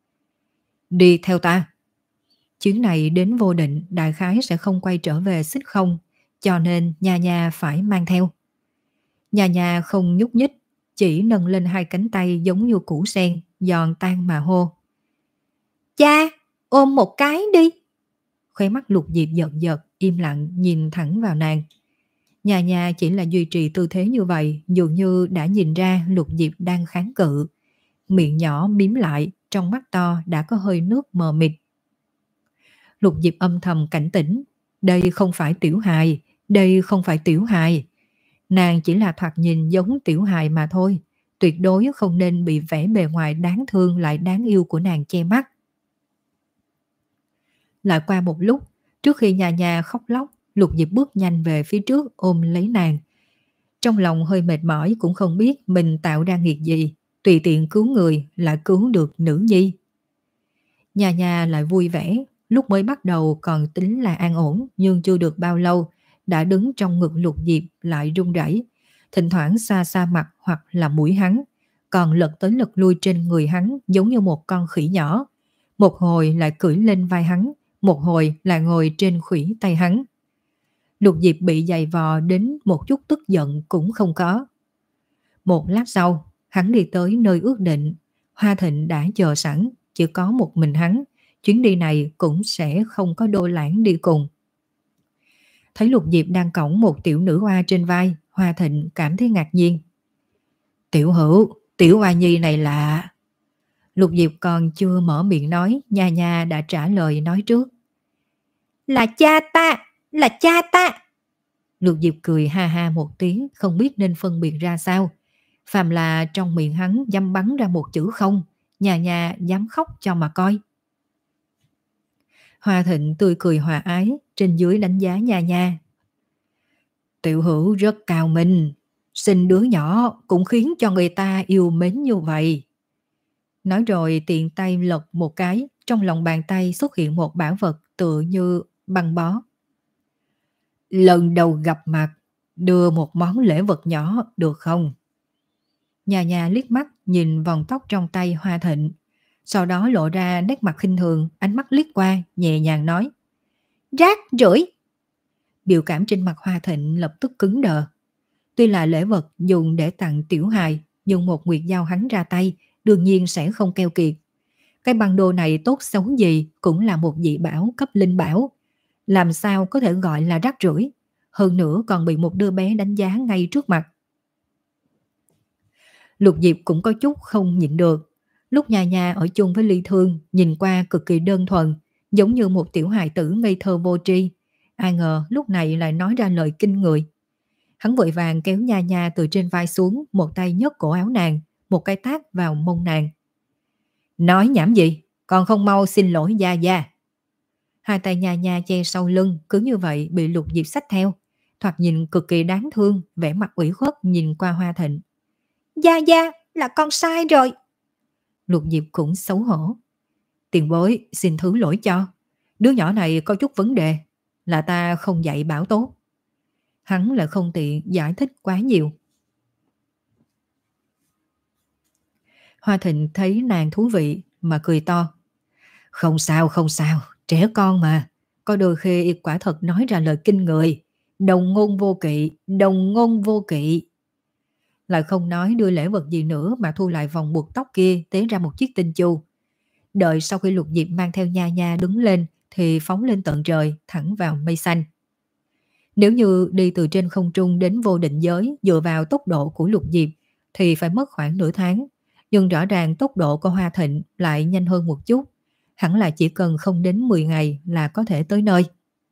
Đi theo ta. Chuyến này đến Vô Định đại khái sẽ không quay trở về Xích Không, cho nên Nha Nha phải mang theo. Nha Nha không nhúc nhích, chỉ nâng lên hai cánh tay giống như củ sen, giòn tan mà hô. Cha, ôm một cái đi. Khóe mắt Lục Diệp giật giật, im lặng nhìn thẳng vào nàng. Nha Nha chỉ là duy trì tư thế như vậy, dường như đã nhìn ra Lục Diệp đang kháng cự. Miệng nhỏ mím lại, trong mắt to đã có hơi nước mờ mịt. Lục Diệp âm thầm cảnh tỉnh. Đây không phải tiểu hài, đây không phải tiểu hài. Nàng chỉ là thoạt nhìn giống tiểu hài mà thôi. Tuyệt đối không nên bị vẻ bề ngoài đáng thương lại đáng yêu của nàng che mắt. Lại qua một lúc, trước khi Nha Nha khóc lóc, Lục Diệp bước nhanh về phía trước ôm lấy nàng. Trong lòng hơi mệt mỏi, cũng không biết mình tạo ra nghiệt gì, tùy tiện cứu người lại cứu được nữ nhi. Nha Nha lại vui vẻ, lúc mới bắt đầu còn tính là an ổn, nhưng chưa được bao lâu đã đứng trong ngực Lục Diệp lại run rẩy, thỉnh thoảng xa xa mặt hoặc là mũi hắn, còn lật tới lật lui trên người hắn giống như một con khỉ nhỏ. Một hồi lại cưỡi lên vai hắn, một hồi lại ngồi trên khuỷu tay hắn. Lục Diệp bị giày vò đến một chút tức giận cũng không có. Một lát sau, hắn đi tới nơi ước định. Hoa Thịnh đã chờ sẵn, chỉ có một mình hắn. Chuyến đi này cũng sẽ không có Đô Lãng đi cùng. Thấy Lục Diệp đang cõng một tiểu nữ hoa trên vai, Hoa Thịnh cảm thấy ngạc nhiên. Tiểu Hữu, tiểu hoa nhi này lạ. Lục Diệp còn chưa mở miệng nói, Nha Nha đã trả lời nói trước. Là cha ta, là cha ta. Lục Diệp cười ha ha một tiếng, không biết nên phân biệt ra sao. Phàm là trong miệng hắn dăm bắn ra một chữ không, Nha Nha dám khóc cho mà coi. Hoa Thịnh tươi cười hòa ái, trên dưới đánh giá Nha Nha. Tiểu Hữu rất cao minh, sinh đứa nhỏ cũng khiến cho người ta yêu mến như vậy. Nói rồi tiện tay lật một cái, trong lòng bàn tay xuất hiện một bảo vật tựa như băng bó. Lần đầu gặp mặt, đưa một món lễ vật nhỏ được không? Nha Nha liếc mắt nhìn vòng tóc trong tay Hoa Thịnh, sau đó lộ ra nét mặt khinh thường, ánh mắt liếc qua, nhẹ nhàng nói. Rác rưởi. Biểu cảm trên mặt Hoa Thịnh lập tức cứng đờ. Tuy là lễ vật dùng để tặng tiểu hài, nhưng một nguyệt giao hắn ra tay, đương nhiên sẽ không keo kiệt. Cái băng đồ này tốt xấu gì cũng là một dị bảo cấp linh bảo. Làm sao có thể gọi là rác rưởi? Hơn nữa còn bị một đứa bé đánh giá ngay trước mặt. Lục Diệp cũng có chút không nhịn được. Lúc Nha Nha ở chung với Ly Thương, nhìn qua cực kỳ đơn thuần, giống như một tiểu hài tử ngây thơ vô tri. Ai ngờ lúc này lại nói ra lời kinh người. Hắn vội vàng kéo Nha Nha từ trên vai xuống, một tay nhấc cổ áo nàng, một cái tát vào mông nàng. Nói nhảm gì, còn không mau xin lỗi Gia Gia. Hai tay Nha Nha che sau lưng, cứ như vậy bị Lục Diệp xách theo. Thoạt nhìn cực kỳ đáng thương, vẻ mặt ủy khuất nhìn qua Hoa Thịnh. Gia Gia, là con sai rồi. Lục Diệp cũng xấu hổ. Tiền bối, xin thứ lỗi cho. Đứa nhỏ này có chút vấn đề, là ta không dạy bảo tốt. Hắn lại không tiện giải thích quá nhiều. Hoa Thịnh thấy nàng thú vị mà cười to. Không sao, không sao, trẻ con mà. Có đôi khi quả thật nói ra lời kinh người. Đồng ngôn vô kỵ, đồng ngôn vô kỵ. Lại không nói đưa lễ vật gì nữa mà thu lại vòng buộc tóc kia, tế ra một chiếc tinh chu. Đợi sau khi Lục Diệp mang theo Nha Nha đứng lên thì phóng lên tận trời, thẳng vào mây xanh. Nếu như đi từ trên không trung đến vô định giới dựa vào tốc độ của Lục Diệp thì phải mất khoảng nửa tháng. Nhưng rõ ràng tốc độ của Hoa Thịnh lại nhanh hơn một chút. Hẳn là chỉ cần không đến mười ngày là có thể tới nơi.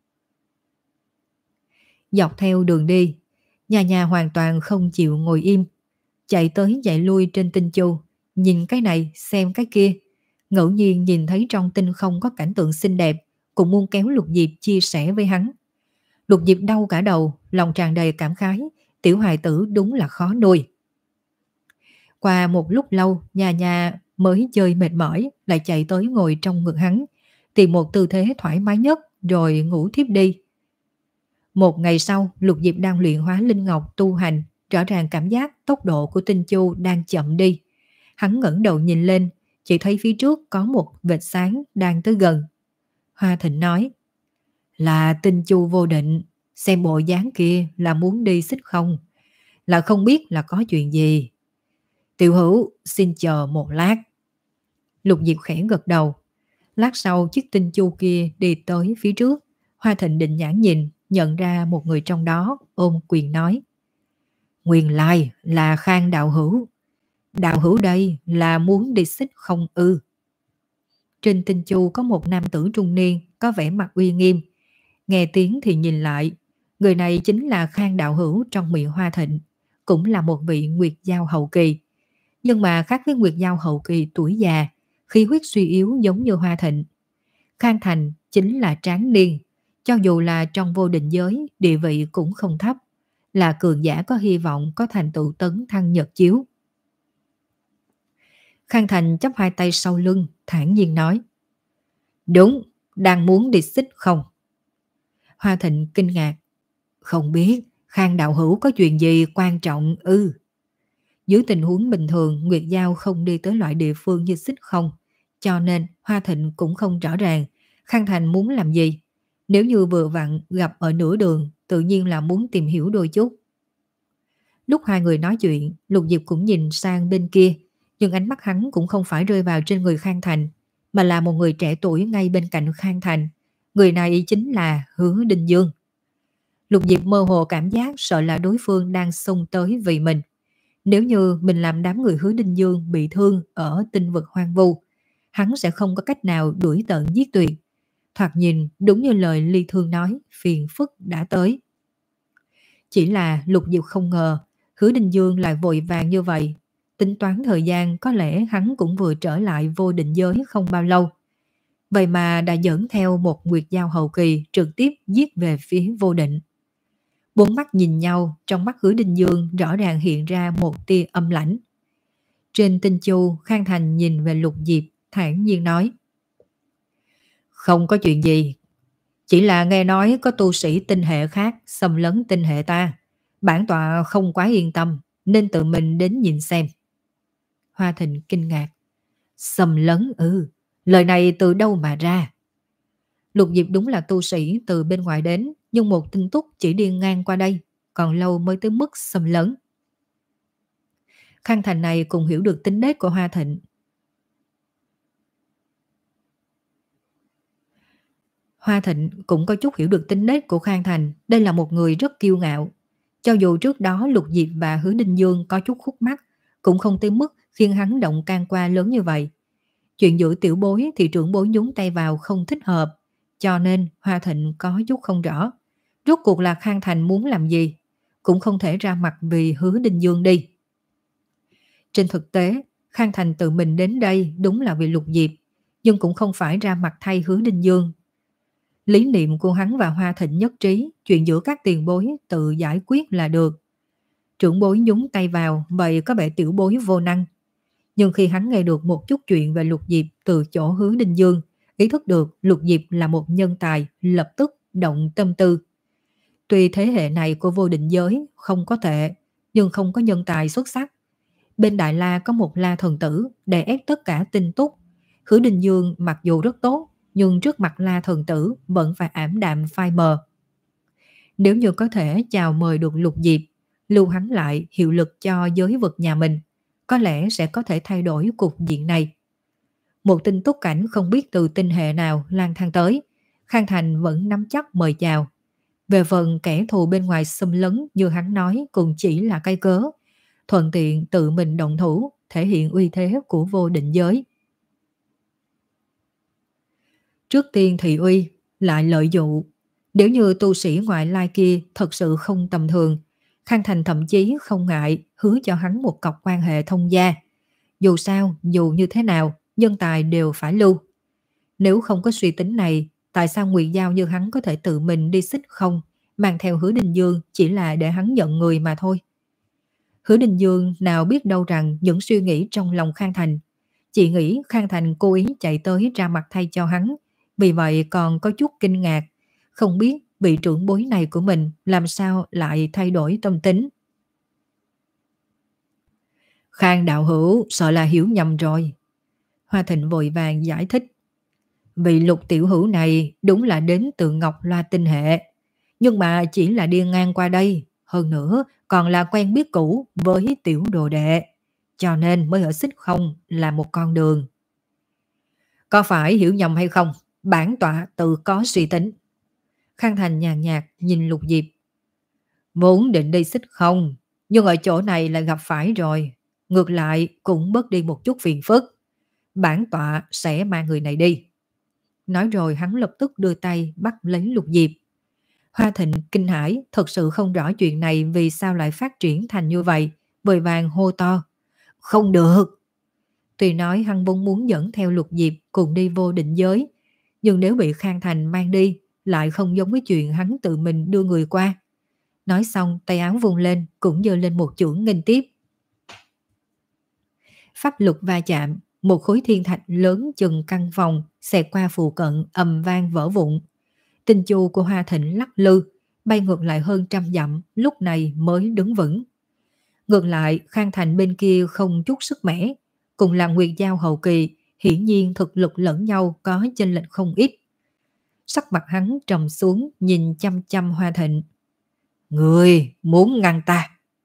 Dọc theo đường đi, Nha Nha hoàn toàn không chịu ngồi im. Chạy tới chạy lui trên tinh chu, nhìn cái này xem cái kia. Ngẫu nhiên nhìn thấy trong tinh không có cảnh tượng xinh đẹp, cũng muốn kéo Lục Diệp chia sẻ với hắn. Lục Diệp đau cả đầu, lòng tràn đầy cảm khái, tiểu hài tử đúng là khó nuôi. Qua một lúc lâu, Nha Nha mới chơi mệt mỏi, lại chạy tới ngồi trong ngực hắn, tìm một tư thế thoải mái nhất rồi ngủ thiếp đi. Một ngày sau, Lục Diệp đang luyện hóa linh ngọc tu hành, rõ ràng cảm giác tốc độ của tinh chu đang chậm đi. Hắn ngẩng đầu nhìn lên, chỉ thấy phía trước có một vệt sáng đang tới gần. Hoa Thịnh nói, là tinh chu vô định, xem bộ dáng kia là muốn đi xích không, là không biết là có chuyện gì. Tiểu Hữu xin chờ một lát. Lục Diệp khẽ gật đầu. Lát sau chiếc tinh chu kia đi tới phía trước. Hoa Thịnh định nhãn nhìn, nhận ra một người trong đó, ôm quyền nói, nguyên lai là Khang đạo hữu. Đạo hữu đây là muốn đi xích không ư? Trên tinh chu có một nam tử trung niên, có vẻ mặt uy nghiêm. Nghe tiếng thì nhìn lại, người này chính là Khang đạo hữu trong miệng Hoa Thịnh, cũng là một vị nguyệt giao hậu kỳ. Nhưng mà khác với nguyệt giao hậu kỳ tuổi già, khí huyết suy yếu giống như Hoa Thịnh. Khang Thành chính là tráng niên, cho dù là trong vô định giới, địa vị cũng không thấp, là cường giả có hy vọng có thành tựu tấn thăng nhật chiếu. Khang Thành chắp hai tay sau lưng, thản nhiên nói, đúng, đang muốn đi xích không? Hoa Thịnh kinh ngạc, không biết Khang đạo hữu có chuyện gì quan trọng ư? Dưới tình huống bình thường, Nguyệt Giao không đi tới loại địa phương như Xích Không, cho nên Hoa Thịnh cũng không rõ ràng Khang Thành muốn làm gì. Nếu như vừa vặn gặp ở nửa đường, tự nhiên là muốn tìm hiểu đôi chút. Lúc hai người nói chuyện, Lục Diệp cũng nhìn sang bên kia, nhưng ánh mắt hắn cũng không phải rơi vào trên người Khang Thành, mà là một người trẻ tuổi ngay bên cạnh Khang Thành. Người này chính là Hứa Đình Dương. Lục Diệp mơ hồ cảm giác sợ là đối phương đang xông tới vì mình. Nếu như mình làm đám người Hứa Đình Dương bị thương ở tinh vực hoang vu, hắn sẽ không có cách nào đuổi tận giết tuyệt. Thoạt nhìn đúng như lời Ly Thương nói, phiền phức đã tới. Chỉ là Lục Diệp không ngờ Hứa Đình Dương lại vội vàng như vậy. Tính toán thời gian có lẽ hắn cũng vừa trở lại vô định giới không bao lâu. Vậy mà đã dẫn theo một Nguyệt Giao hậu kỳ trực tiếp giết về phía vô định. Bốn mắt nhìn nhau, trong mắt Hứa Đình Dương rõ ràng hiện ra một tia âm lãnh. Trên tinh chu, Khang Thành nhìn về Lục Diệp, thản nhiên nói: Không có chuyện gì, chỉ là nghe nói có tu sĩ tinh hệ khác xâm lấn tinh hệ ta. Bản tọa không quá yên tâm, nên tự mình đến nhìn xem. Hoa Thịnh kinh ngạc: Xâm lấn ư? Lời này từ đâu mà ra? Lục Diệp đúng là tu sĩ từ bên ngoài đến, nhưng một tinh túc chỉ đi ngang qua đây, còn lâu mới tới mức xâm lấn. Khang Thành này cũng hiểu được tính nết của Hoa Thịnh. Hoa Thịnh cũng có chút hiểu được tính nết của Khang Thành. Đây là một người rất kiêu ngạo. Cho dù trước đó Lục Diệp và Hứa Đình Dương có chút khúc mắc, cũng không tới mức khiến hắn động can qua lớn như vậy. Chuyện giữa tiểu bối thì trưởng bối nhúng tay vào không thích hợp, cho nên Hoa Thịnh có chút không rõ. Rốt cuộc là Khang Thành muốn làm gì, cũng không thể ra mặt vì Hứa Đình Dương đi. Trên thực tế, Khang Thành tự mình đến đây đúng là vì Lục Diệp, nhưng cũng không phải ra mặt thay Hứa Đình Dương. Lý niệm của hắn và Hoa Thịnh nhất trí, chuyện giữa các tiền bối tự giải quyết là được. Trưởng bối nhúng tay vào, vậy có vẻ tiểu bối vô năng. Nhưng khi hắn nghe được một chút chuyện về Lục Diệp từ chỗ Hứa Đình Dương, ý thức được Lục Diệp là một nhân tài, lập tức động tâm tư. Tuy thế hệ này của vô định giới không có tệ, nhưng không có nhân tài xuất sắc. Bên Đại La có một La thần tử đè ép tất cả tinh túc. Hứa Đình Dương mặc dù rất tốt, nhưng trước mặt La thần tử vẫn phải ảm đạm phai mờ. Nếu như có thể chào mời được Lục Diệp, lưu hắn lại hiệu lực cho giới vực nhà mình, có lẽ sẽ có thể thay đổi cục diện này. Một tinh túc cảnh không biết từ tinh hệ nào lang thang tới, Khang Thành vẫn nắm chắc mời chào. Về phần kẻ thù bên ngoài xâm lấn như hắn nói cũng chỉ là cái cớ, thuận tiện tự mình động thủ, thể hiện uy thế của vô định giới. Trước tiên thị uy, lại lợi dụ. Nếu như tu sĩ ngoại lai kia thật sự không tầm thường, Khang Thành thậm chí không ngại hứa cho hắn một cọc quan hệ thông gia. Dù sao, dù như thế nào, nhân tài đều phải lưu. Nếu không có suy tính này, tại sao Nguyệt Giao như hắn có thể tự mình đi Xích Không, mang theo Hứa Đình Dương chỉ là để hắn nhận người mà thôi. Hứa Đình Dương nào biết đâu rằng những suy nghĩ trong lòng Khang Thành. Chị nghĩ Khang Thành cố ý chạy tới ra mặt thay cho hắn, vì vậy còn có chút kinh ngạc, không biết vị trưởng bối này của mình làm sao lại thay đổi tâm tính. Khang đạo hữu sợ là hiểu nhầm rồi. Hoa Thịnh vội vàng giải thích. Vị Lục tiểu hữu này đúng là đến từ Ngọc Loa tinh hệ, nhưng mà chỉ là đi ngang qua đây, hơn nữa còn là quen biết cũ với tiểu đồ đệ, cho nên mới ở Xích Không là một con đường. Có phải hiểu nhầm hay không, bản tọa tự có suy tính. Khang Thành nhàn nhạt nhìn Lục Diệp. Vốn định đi Xích Không, nhưng ở chỗ này lại gặp phải rồi, ngược lại cũng bớt đi một chút phiền phức. Bản tọa sẽ mang người này đi. Nói rồi hắn lập tức đưa tay bắt lấy Lục Diệp. Hoa Thịnh kinh hãi, thật sự không rõ chuyện này vì sao lại phát triển thành như vậy, vội vàng hô to. Không được! Tuy nói hắn vốn muốn dẫn theo Lục Diệp cùng đi vô định giới, nhưng nếu bị Khang Thành mang đi, lại không giống với chuyện hắn tự mình đưa người qua. Nói xong tay áo vung lên, cũng giơ lên một chưởng nghênh tiếp. Pháp lực va chạm, một khối thiên thạch lớn chừng căn phòng xẹt qua phù cận ầm vang vỡ vụn. Tinh chu của Hoa Thịnh lắc lư, bay ngược lại hơn trăm dặm, lúc này mới đứng vững. Ngược lại, Khang Thành bên kia không chút sức mẻ, cùng là Nguyệt Giao hậu kỳ, hiển nhiên thực lực lẫn nhau có chênh lệch không ít. Sắc mặt hắn trầm xuống, nhìn chăm chăm Hoa Thịnh. Người muốn ngăn ta?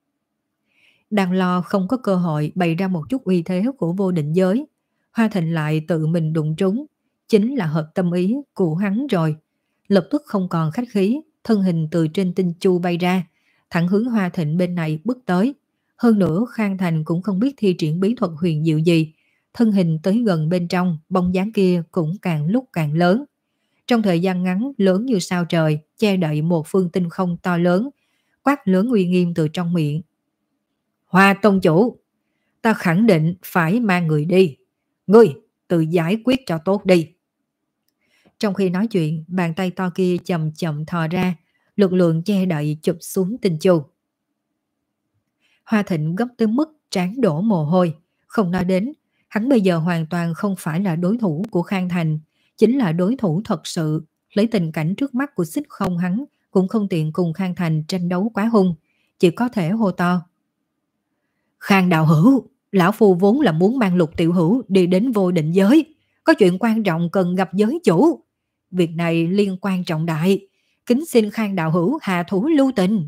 Đang lo không có cơ hội bày ra một chút uy thế của vô định giới, Hoa Thịnh lại tự mình đụng trúng, chính là hợp tâm ý của hắn rồi. Lập tức không còn khách khí, thân hình từ trên tinh chu bay ra, thẳng hướng Hoa Thịnh bên này bước tới. Hơn nữa Khang Thành cũng không biết thi triển bí thuật huyền diệu gì, thân hình tới gần bên trong, bóng dáng kia cũng càng lúc càng lớn. Trong thời gian ngắn lớn như sao trời, che đậy một phương tinh không to lớn, quát lớn uy nghiêm từ trong miệng. Hoa tông chủ, ta khẳng định phải mang người đi. Ngươi tự giải quyết cho tốt đi. Trong khi nói chuyện, bàn tay to kia chậm chậm thò ra, lực lượng che đậy chụp xuống tinh chu. Hoa Thịnh gấp tới mức trán đổ mồ hôi, không nói đến, hắn bây giờ hoàn toàn không phải là đối thủ của Khang Thành, chính là đối thủ thật sự. Lấy tình cảnh trước mắt của Xích Không, hắn cũng không tiện cùng Khang Thành tranh đấu quá hung, chỉ có thể hô to. Khang đạo hữu, lão phu vốn là muốn mang Lục tiểu hữu đi đến vô định giới, có chuyện quan trọng cần gặp giới chủ. Việc này liên quan trọng đại, kính xin Khang đạo hữu hạ thủ lưu tình.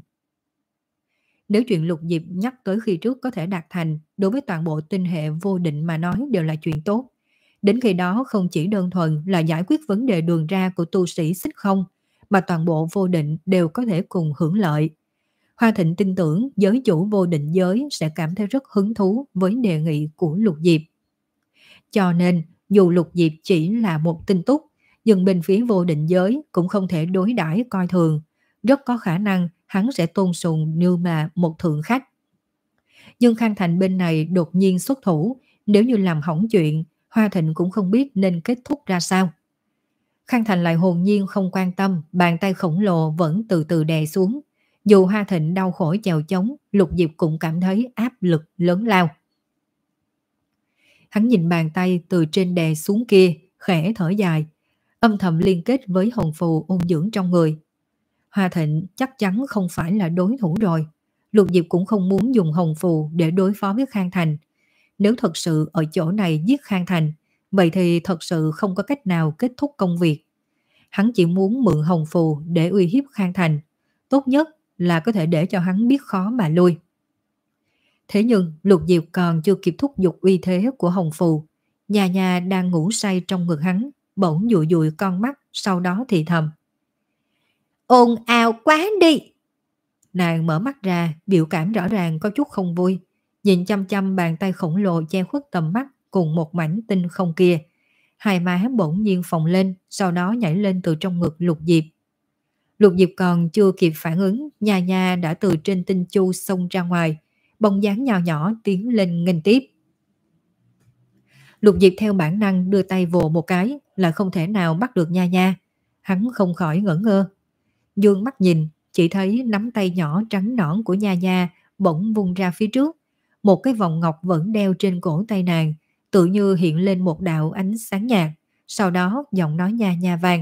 Nếu chuyện Lục Diệp nhắc tới khi trước có thể đạt thành, đối với toàn bộ tinh hệ vô định mà nói đều là chuyện tốt. Đến khi đó không chỉ đơn thuần là giải quyết vấn đề đường ra của tu sĩ Xích Không, mà toàn bộ vô định đều có thể cùng hưởng lợi. Hoa Thịnh tin tưởng giới chủ vô định giới sẽ cảm thấy rất hứng thú với đề nghị của Lục Diệp. Cho nên, dù Lục Diệp chỉ là một tinh túc, nhưng bên phía vô định giới cũng không thể đối đãi coi thường, rất có khả năng hắn sẽ tôn sùng như mà một thượng khách. Nhưng Khang Thành bên này đột nhiên xuất thủ, nếu như làm hỏng chuyện, Hoa Thịnh cũng không biết nên kết thúc ra sao. Khang Thành lại hồn nhiên không quan tâm, bàn tay khổng lồ vẫn từ từ đè xuống. Dù Hoa Thịnh đau khổ chèo chống, Lục Diệp cũng cảm thấy áp lực lớn lao. Hắn nhìn bàn tay từ trên đè xuống kia, khẽ thở dài, âm thầm liên kết với hồn phù ôn dưỡng trong người. Hoa Thịnh chắc chắn không phải là đối thủ rồi. Lục Diệp cũng không muốn dùng hồn phù để đối phó với Khang Thành. Nếu thật sự ở chỗ này giết Khang Thành, vậy thì thật sự không có cách nào kết thúc công việc. Hắn chỉ muốn mượn hồn phù để uy hiếp Khang Thành. Tốt nhất là có thể để cho hắn biết khó mà lui. Thế nhưng Lục Diệp còn chưa kịp thúc giục uy thế của hồng phù, nhà nhà đang ngủ say trong ngực hắn, bỗng dụi dụi con mắt, sau đó thì thầm. Ồn ào quá đi! Nàng mở mắt ra, biểu cảm rõ ràng có chút không vui, nhìn chăm chăm bàn tay khổng lồ che khuất tầm mắt cùng một mảnh tinh không kia. Hai má bỗng nhiên phồng lên, sau đó nhảy lên từ trong ngực Lục Diệp. Lục Diệp còn chưa kịp phản ứng, nhà nhà đã từ trên tinh chu xông ra ngoài, bóng dáng nhỏ nhỏ tiến lên nghênh tiếp. Lục Diệp theo bản năng đưa tay vồ một cái, lại không thể nào bắt được nha nha. Hắn không khỏi ngỡ ngơ. Dương mắt nhìn, chỉ thấy nắm tay nhỏ trắng nõn của nha nha bỗng vung ra phía trước. Một cái vòng ngọc vẫn đeo trên cổ tay nàng, tự như hiện lên một đạo ánh sáng nhạt. Sau đó giọng nói nha nha vang.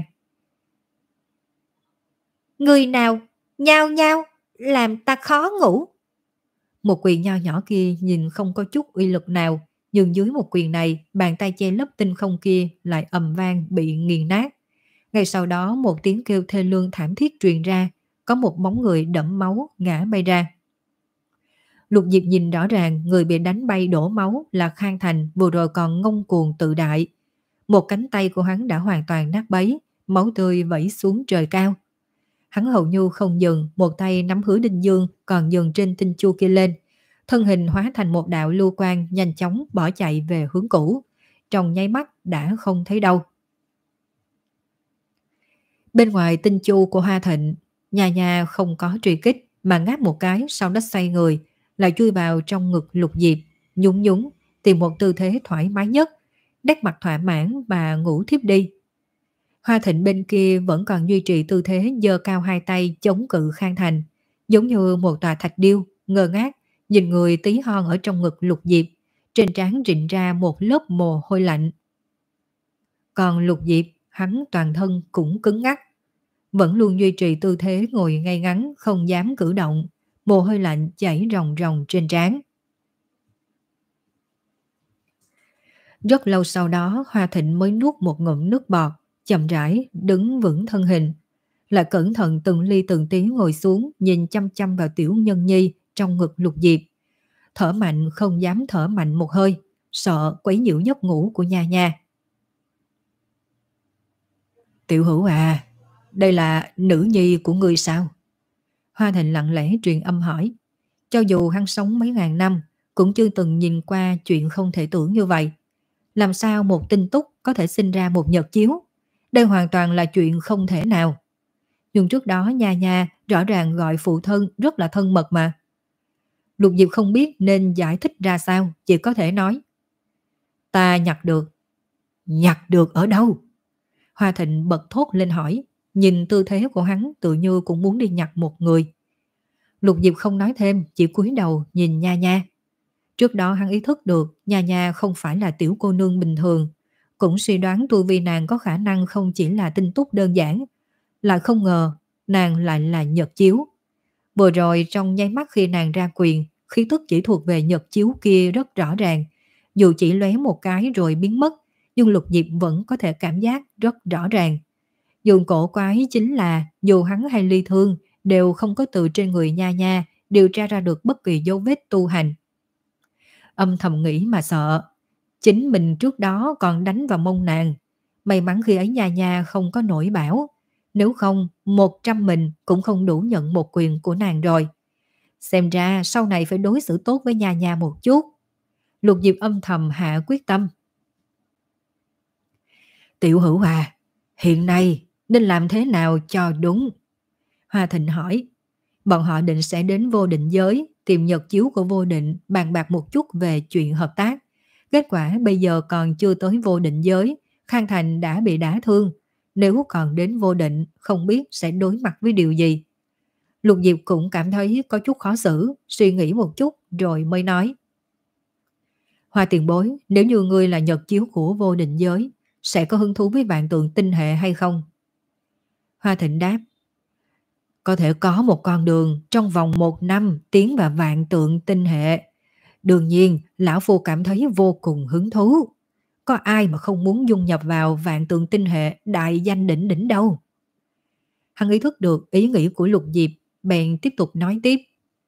Người nào, nhao nhao, làm ta khó ngủ. Một quyền nho nhỏ kia nhìn không có chút uy lực nào, nhưng dưới một quyền này, bàn tay che lấp tinh không kia lại ầm vang bị nghiền nát. Ngay sau đó một tiếng kêu thê lương thảm thiết truyền ra, có một bóng người đẫm máu ngã bay ra. Lục Diệp nhìn rõ ràng người bị đánh bay đổ máu là Khang Thành, vừa rồi còn ngông cuồng tự đại. Một cánh tay của hắn đã hoàn toàn nát bấy, máu tươi vẩy xuống trời cao. Hắn hầu như không dừng, một tay nắm Hứa Đinh Dương còn dừng trên tinh chu kia lên. Thân hình hóa thành một đạo lưu quang nhanh chóng bỏ chạy về hướng cũ. Trong nháy mắt đã không thấy đâu. Bên ngoài tinh chu của Hoa Thịnh, nhà nhà không có truy kích mà ngáp một cái, sau đó xoay người, lại chui vào trong ngực Lục Diệp, nhún nhún, tìm một tư thế thoải mái nhất, nét mặt thỏa mãn và ngủ thiếp đi. Hoa Thịnh bên kia vẫn còn duy trì tư thế giơ cao hai tay chống cự Khang Thành, giống như một tòa thạch điêu, ngơ ngác, nhìn người tí hon ở trong ngực Lục Diệp, trên trán rịn ra một lớp mồ hôi lạnh. Còn Lục Diệp, hắn toàn thân cũng cứng ngắc, vẫn luôn duy trì tư thế ngồi ngay ngắn không dám cử động, mồ hôi lạnh chảy ròng ròng trên trán. Rất lâu sau đó, Hoa Thịnh mới nuốt một ngụm nước bọt, chậm rãi đứng vững thân hình, lại cẩn thận từng ly từng tí ngồi xuống, nhìn chăm chăm vào tiểu nhân nhi trong ngực Lục Diệp. Thở mạnh không dám thở mạnh một hơi, sợ quấy nhiễu giấc ngủ của Nha Nha. Tiểu Hữu à, đây là nữ nhi của ngươi sao? Hoa Thịnh lặng lẽ truyền âm hỏi. Cho dù hắn sống mấy ngàn năm, cũng chưa từng nhìn qua chuyện không thể tưởng như vậy. Làm sao một tinh túc có thể sinh ra một nhật chiếu? Đây hoàn toàn là chuyện không thể nào. Nhưng trước đó Nha Nha rõ ràng gọi phụ thân rất là thân mật mà. Lục Diệp không biết nên giải thích ra sao, chỉ có thể nói. Ta nhặt được. Nhặt được ở đâu? Hoa Thịnh bật thốt lên hỏi, nhìn tư thế của hắn tự như cũng muốn đi nhặt một người. Lục Diệp không nói thêm, chỉ cúi đầu nhìn Nha Nha. Trước đó hắn ý thức được Nha Nha không phải là tiểu cô nương bình thường, cũng suy đoán tu vi nàng có khả năng không chỉ là tinh túc đơn giản, lại không ngờ nàng lại là nhật chiếu. Vừa rồi trong nháy mắt khi nàng ra quyền, khí tức chỉ thuộc về nhật chiếu kia rất rõ ràng, dù chỉ lóe một cái rồi biến mất, nhưng Lục Diệp vẫn có thể cảm giác rất rõ ràng. Dùng cổ quái chính là dù hắn hay Ly Thương đều không có từ trên người Nha Nha điều tra ra được bất kỳ dấu vết tu hành. Âm thầm nghĩ mà sợ, chính mình trước đó còn đánh vào mông nàng. May mắn khi ấy Nha Nha không có nổi bão, nếu không một trăm mình cũng không đủ nhận một quyền của nàng rồi. Xem ra sau này phải đối xử tốt với Nha Nha một chút. Lục Diệp âm thầm hạ quyết tâm. Tiểu Hữu à, hiện nay nên làm thế nào cho đúng? Hoa Thịnh hỏi. Bọn họ định sẽ đến Vô Định giới tìm nhật chiếu của Vô Định bàn bạc một chút về chuyện hợp tác. Kết quả bây giờ còn chưa tới Vô Định giới, Khang Thành đã bị đả thương. Nếu còn đến Vô Định không biết sẽ đối mặt với điều gì. Lục Diệp cũng cảm thấy có chút khó xử, suy nghĩ một chút rồi mới nói. Hoa tiền bối, nếu như ngươi là nhật chiếu của Vô Định giới, sẽ có hứng thú với vạn tượng tinh hệ hay không? Hoa Thịnh đáp. Có thể có một con đường trong vòng một năm tiến vào vạn tượng tinh hệ. Đương nhiên, lão phu cảm thấy vô cùng hứng thú. Có ai mà không muốn dung nhập vào vạn tượng tinh hệ đại danh đỉnh đỉnh đâu. Hắn ý thức được ý nghĩ của Lục Diệp, bèn tiếp tục nói tiếp.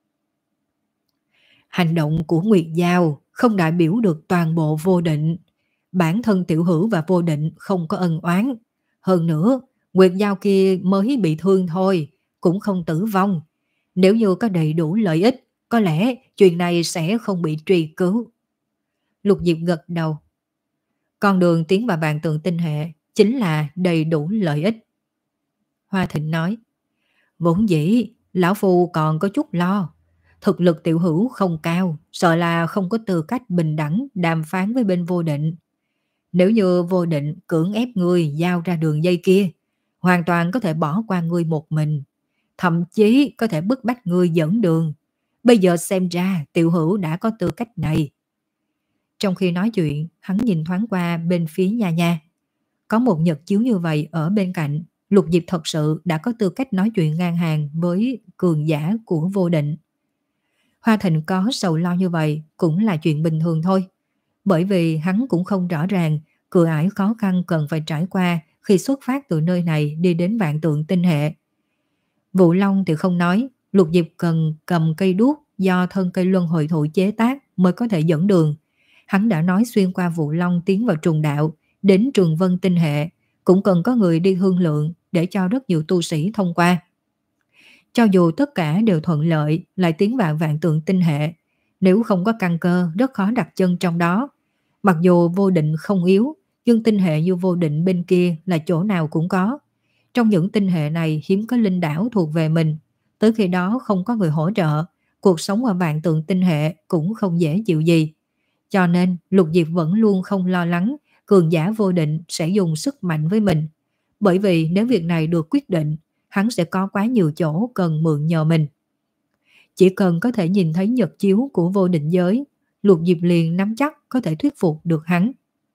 Hành động của Nguyệt Giao không đại biểu được toàn bộ Vô Định. Bản thân Tiểu Hữu và Vô Định không có ân oán. Hơn nữa, Nguyệt Giao kia mới bị thương thôi, cũng không tử vong. Nếu như có đầy đủ lợi ích, có lẽ chuyện này sẽ không bị truy cứu. Lục Diệp gật đầu. Con đường tiến vào vạn tượng tinh hệ chính là đầy đủ lợi ích. Hoa Thịnh nói. Vốn dĩ, lão phu còn có chút lo. Thực lực Tiểu Hữu không cao, sợ là không có tư cách bình đẳng đàm phán với bên Vô Định. Nếu như Vô Định cưỡng ép ngươi giao ra đường dây kia, hoàn toàn có thể bỏ qua ngươi một mình. Thậm chí có thể bức bách ngươi dẫn đường. Bây giờ xem ra Tiểu Hữu đã có tư cách này. Trong khi nói chuyện, hắn nhìn thoáng qua bên phía Nha Nha. Có một nhật chiếu như vậy ở bên cạnh, Lục Diệp thật sự đã có tư cách nói chuyện ngang hàng với cường giả của Vô Định. Hoa Thịnh có sầu lo như vậy cũng là chuyện bình thường thôi. Bởi vì hắn cũng không rõ ràng cửa ải khó khăn cần phải trải qua khi xuất phát từ nơi này đi đến vạn tượng tinh hệ. Vụ Long thì không nói, Lục Diệp cần cầm cây đuốc do thân cây luân hồi thụ chế tác mới có thể dẫn đường. Hắn đã nói xuyên qua Vụ Long tiến vào trùng đạo, đến Trường Vân tinh hệ, cũng cần có người đi thương lượng để cho rất nhiều tu sĩ thông qua. Cho dù tất cả đều thuận lợi lại tiến vào vạn tượng tinh hệ, nếu không có căn cơ rất khó đặt chân trong đó. Mặc dù Vô Định không yếu, nhưng tinh hệ như Vô Định bên kia là chỗ nào cũng có. Trong những tinh hệ này hiếm có linh đảo thuộc về mình. Tới khi đó không có người hỗ trợ, cuộc sống ở vạn tượng tinh hệ cũng không dễ chịu gì. Cho nên Lục Diệp vẫn luôn không lo lắng cường giả Vô Định sẽ dùng sức mạnh với mình. Bởi vì nếu việc này được quyết định, hắn sẽ có quá nhiều chỗ cần mượn nhờ mình. Chỉ cần có thể nhìn thấy nhật chiếu của Vô Định giới, Lục Diệp liền nắm chắc có thể thuyết phục được hắn.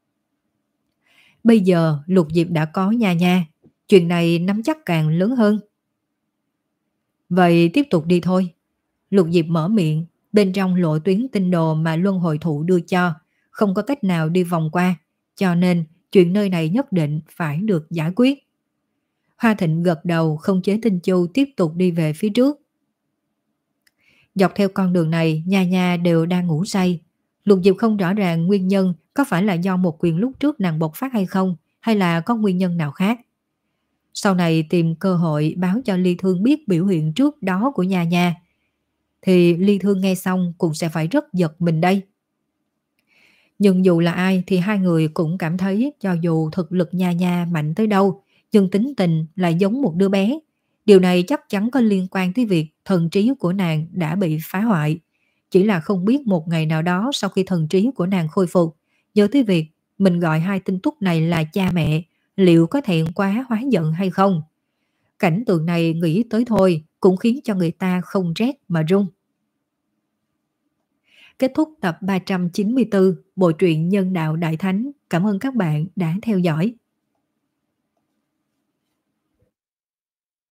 Bây giờ Lục Diệp đã có Nha Nha, chuyện này nắm chắc càng lớn hơn. Vậy tiếp tục đi thôi. Lục Diệp mở miệng, bên trong lộ tuyến tinh đồ mà luân hồi thụ đưa cho, không có cách nào đi vòng qua, cho nên chuyện nơi này nhất định phải được giải quyết. Hoa Thịnh gật đầu không chế Tinh Chu tiếp tục đi về phía trước. Dọc theo con đường này, nhà nhà đều đang ngủ say. Lục Diệp không rõ ràng nguyên nhân có phải là do một quyền lúc trước nàng bộc phát hay không, hay là có nguyên nhân nào khác. Sau này tìm cơ hội báo cho Ly Thương biết biểu hiện trước đó của nhà nhà, thì Ly Thương nghe xong cũng sẽ phải rất giật mình đây. Nhưng dù là ai thì hai người cũng cảm thấy cho dù thực lực nhà nhà mạnh tới đâu, nhưng tính tình lại giống một đứa bé. Điều này chắc chắn có liên quan tới việc thần trí của nàng đã bị phá hoại. Chỉ là không biết một ngày nào đó sau khi thần trí của nàng khôi phục, nhớ tới việc mình gọi hai tinh túc này là cha mẹ, liệu có thẹn quá hóa giận hay không? Cảnh tượng này nghĩ tới thôi cũng khiến cho người ta không rét mà run. Kết thúc tập ba trăm chín mươi tư bộ truyện Nhân đạo Đại Thánh. Cảm ơn các bạn đã theo dõi.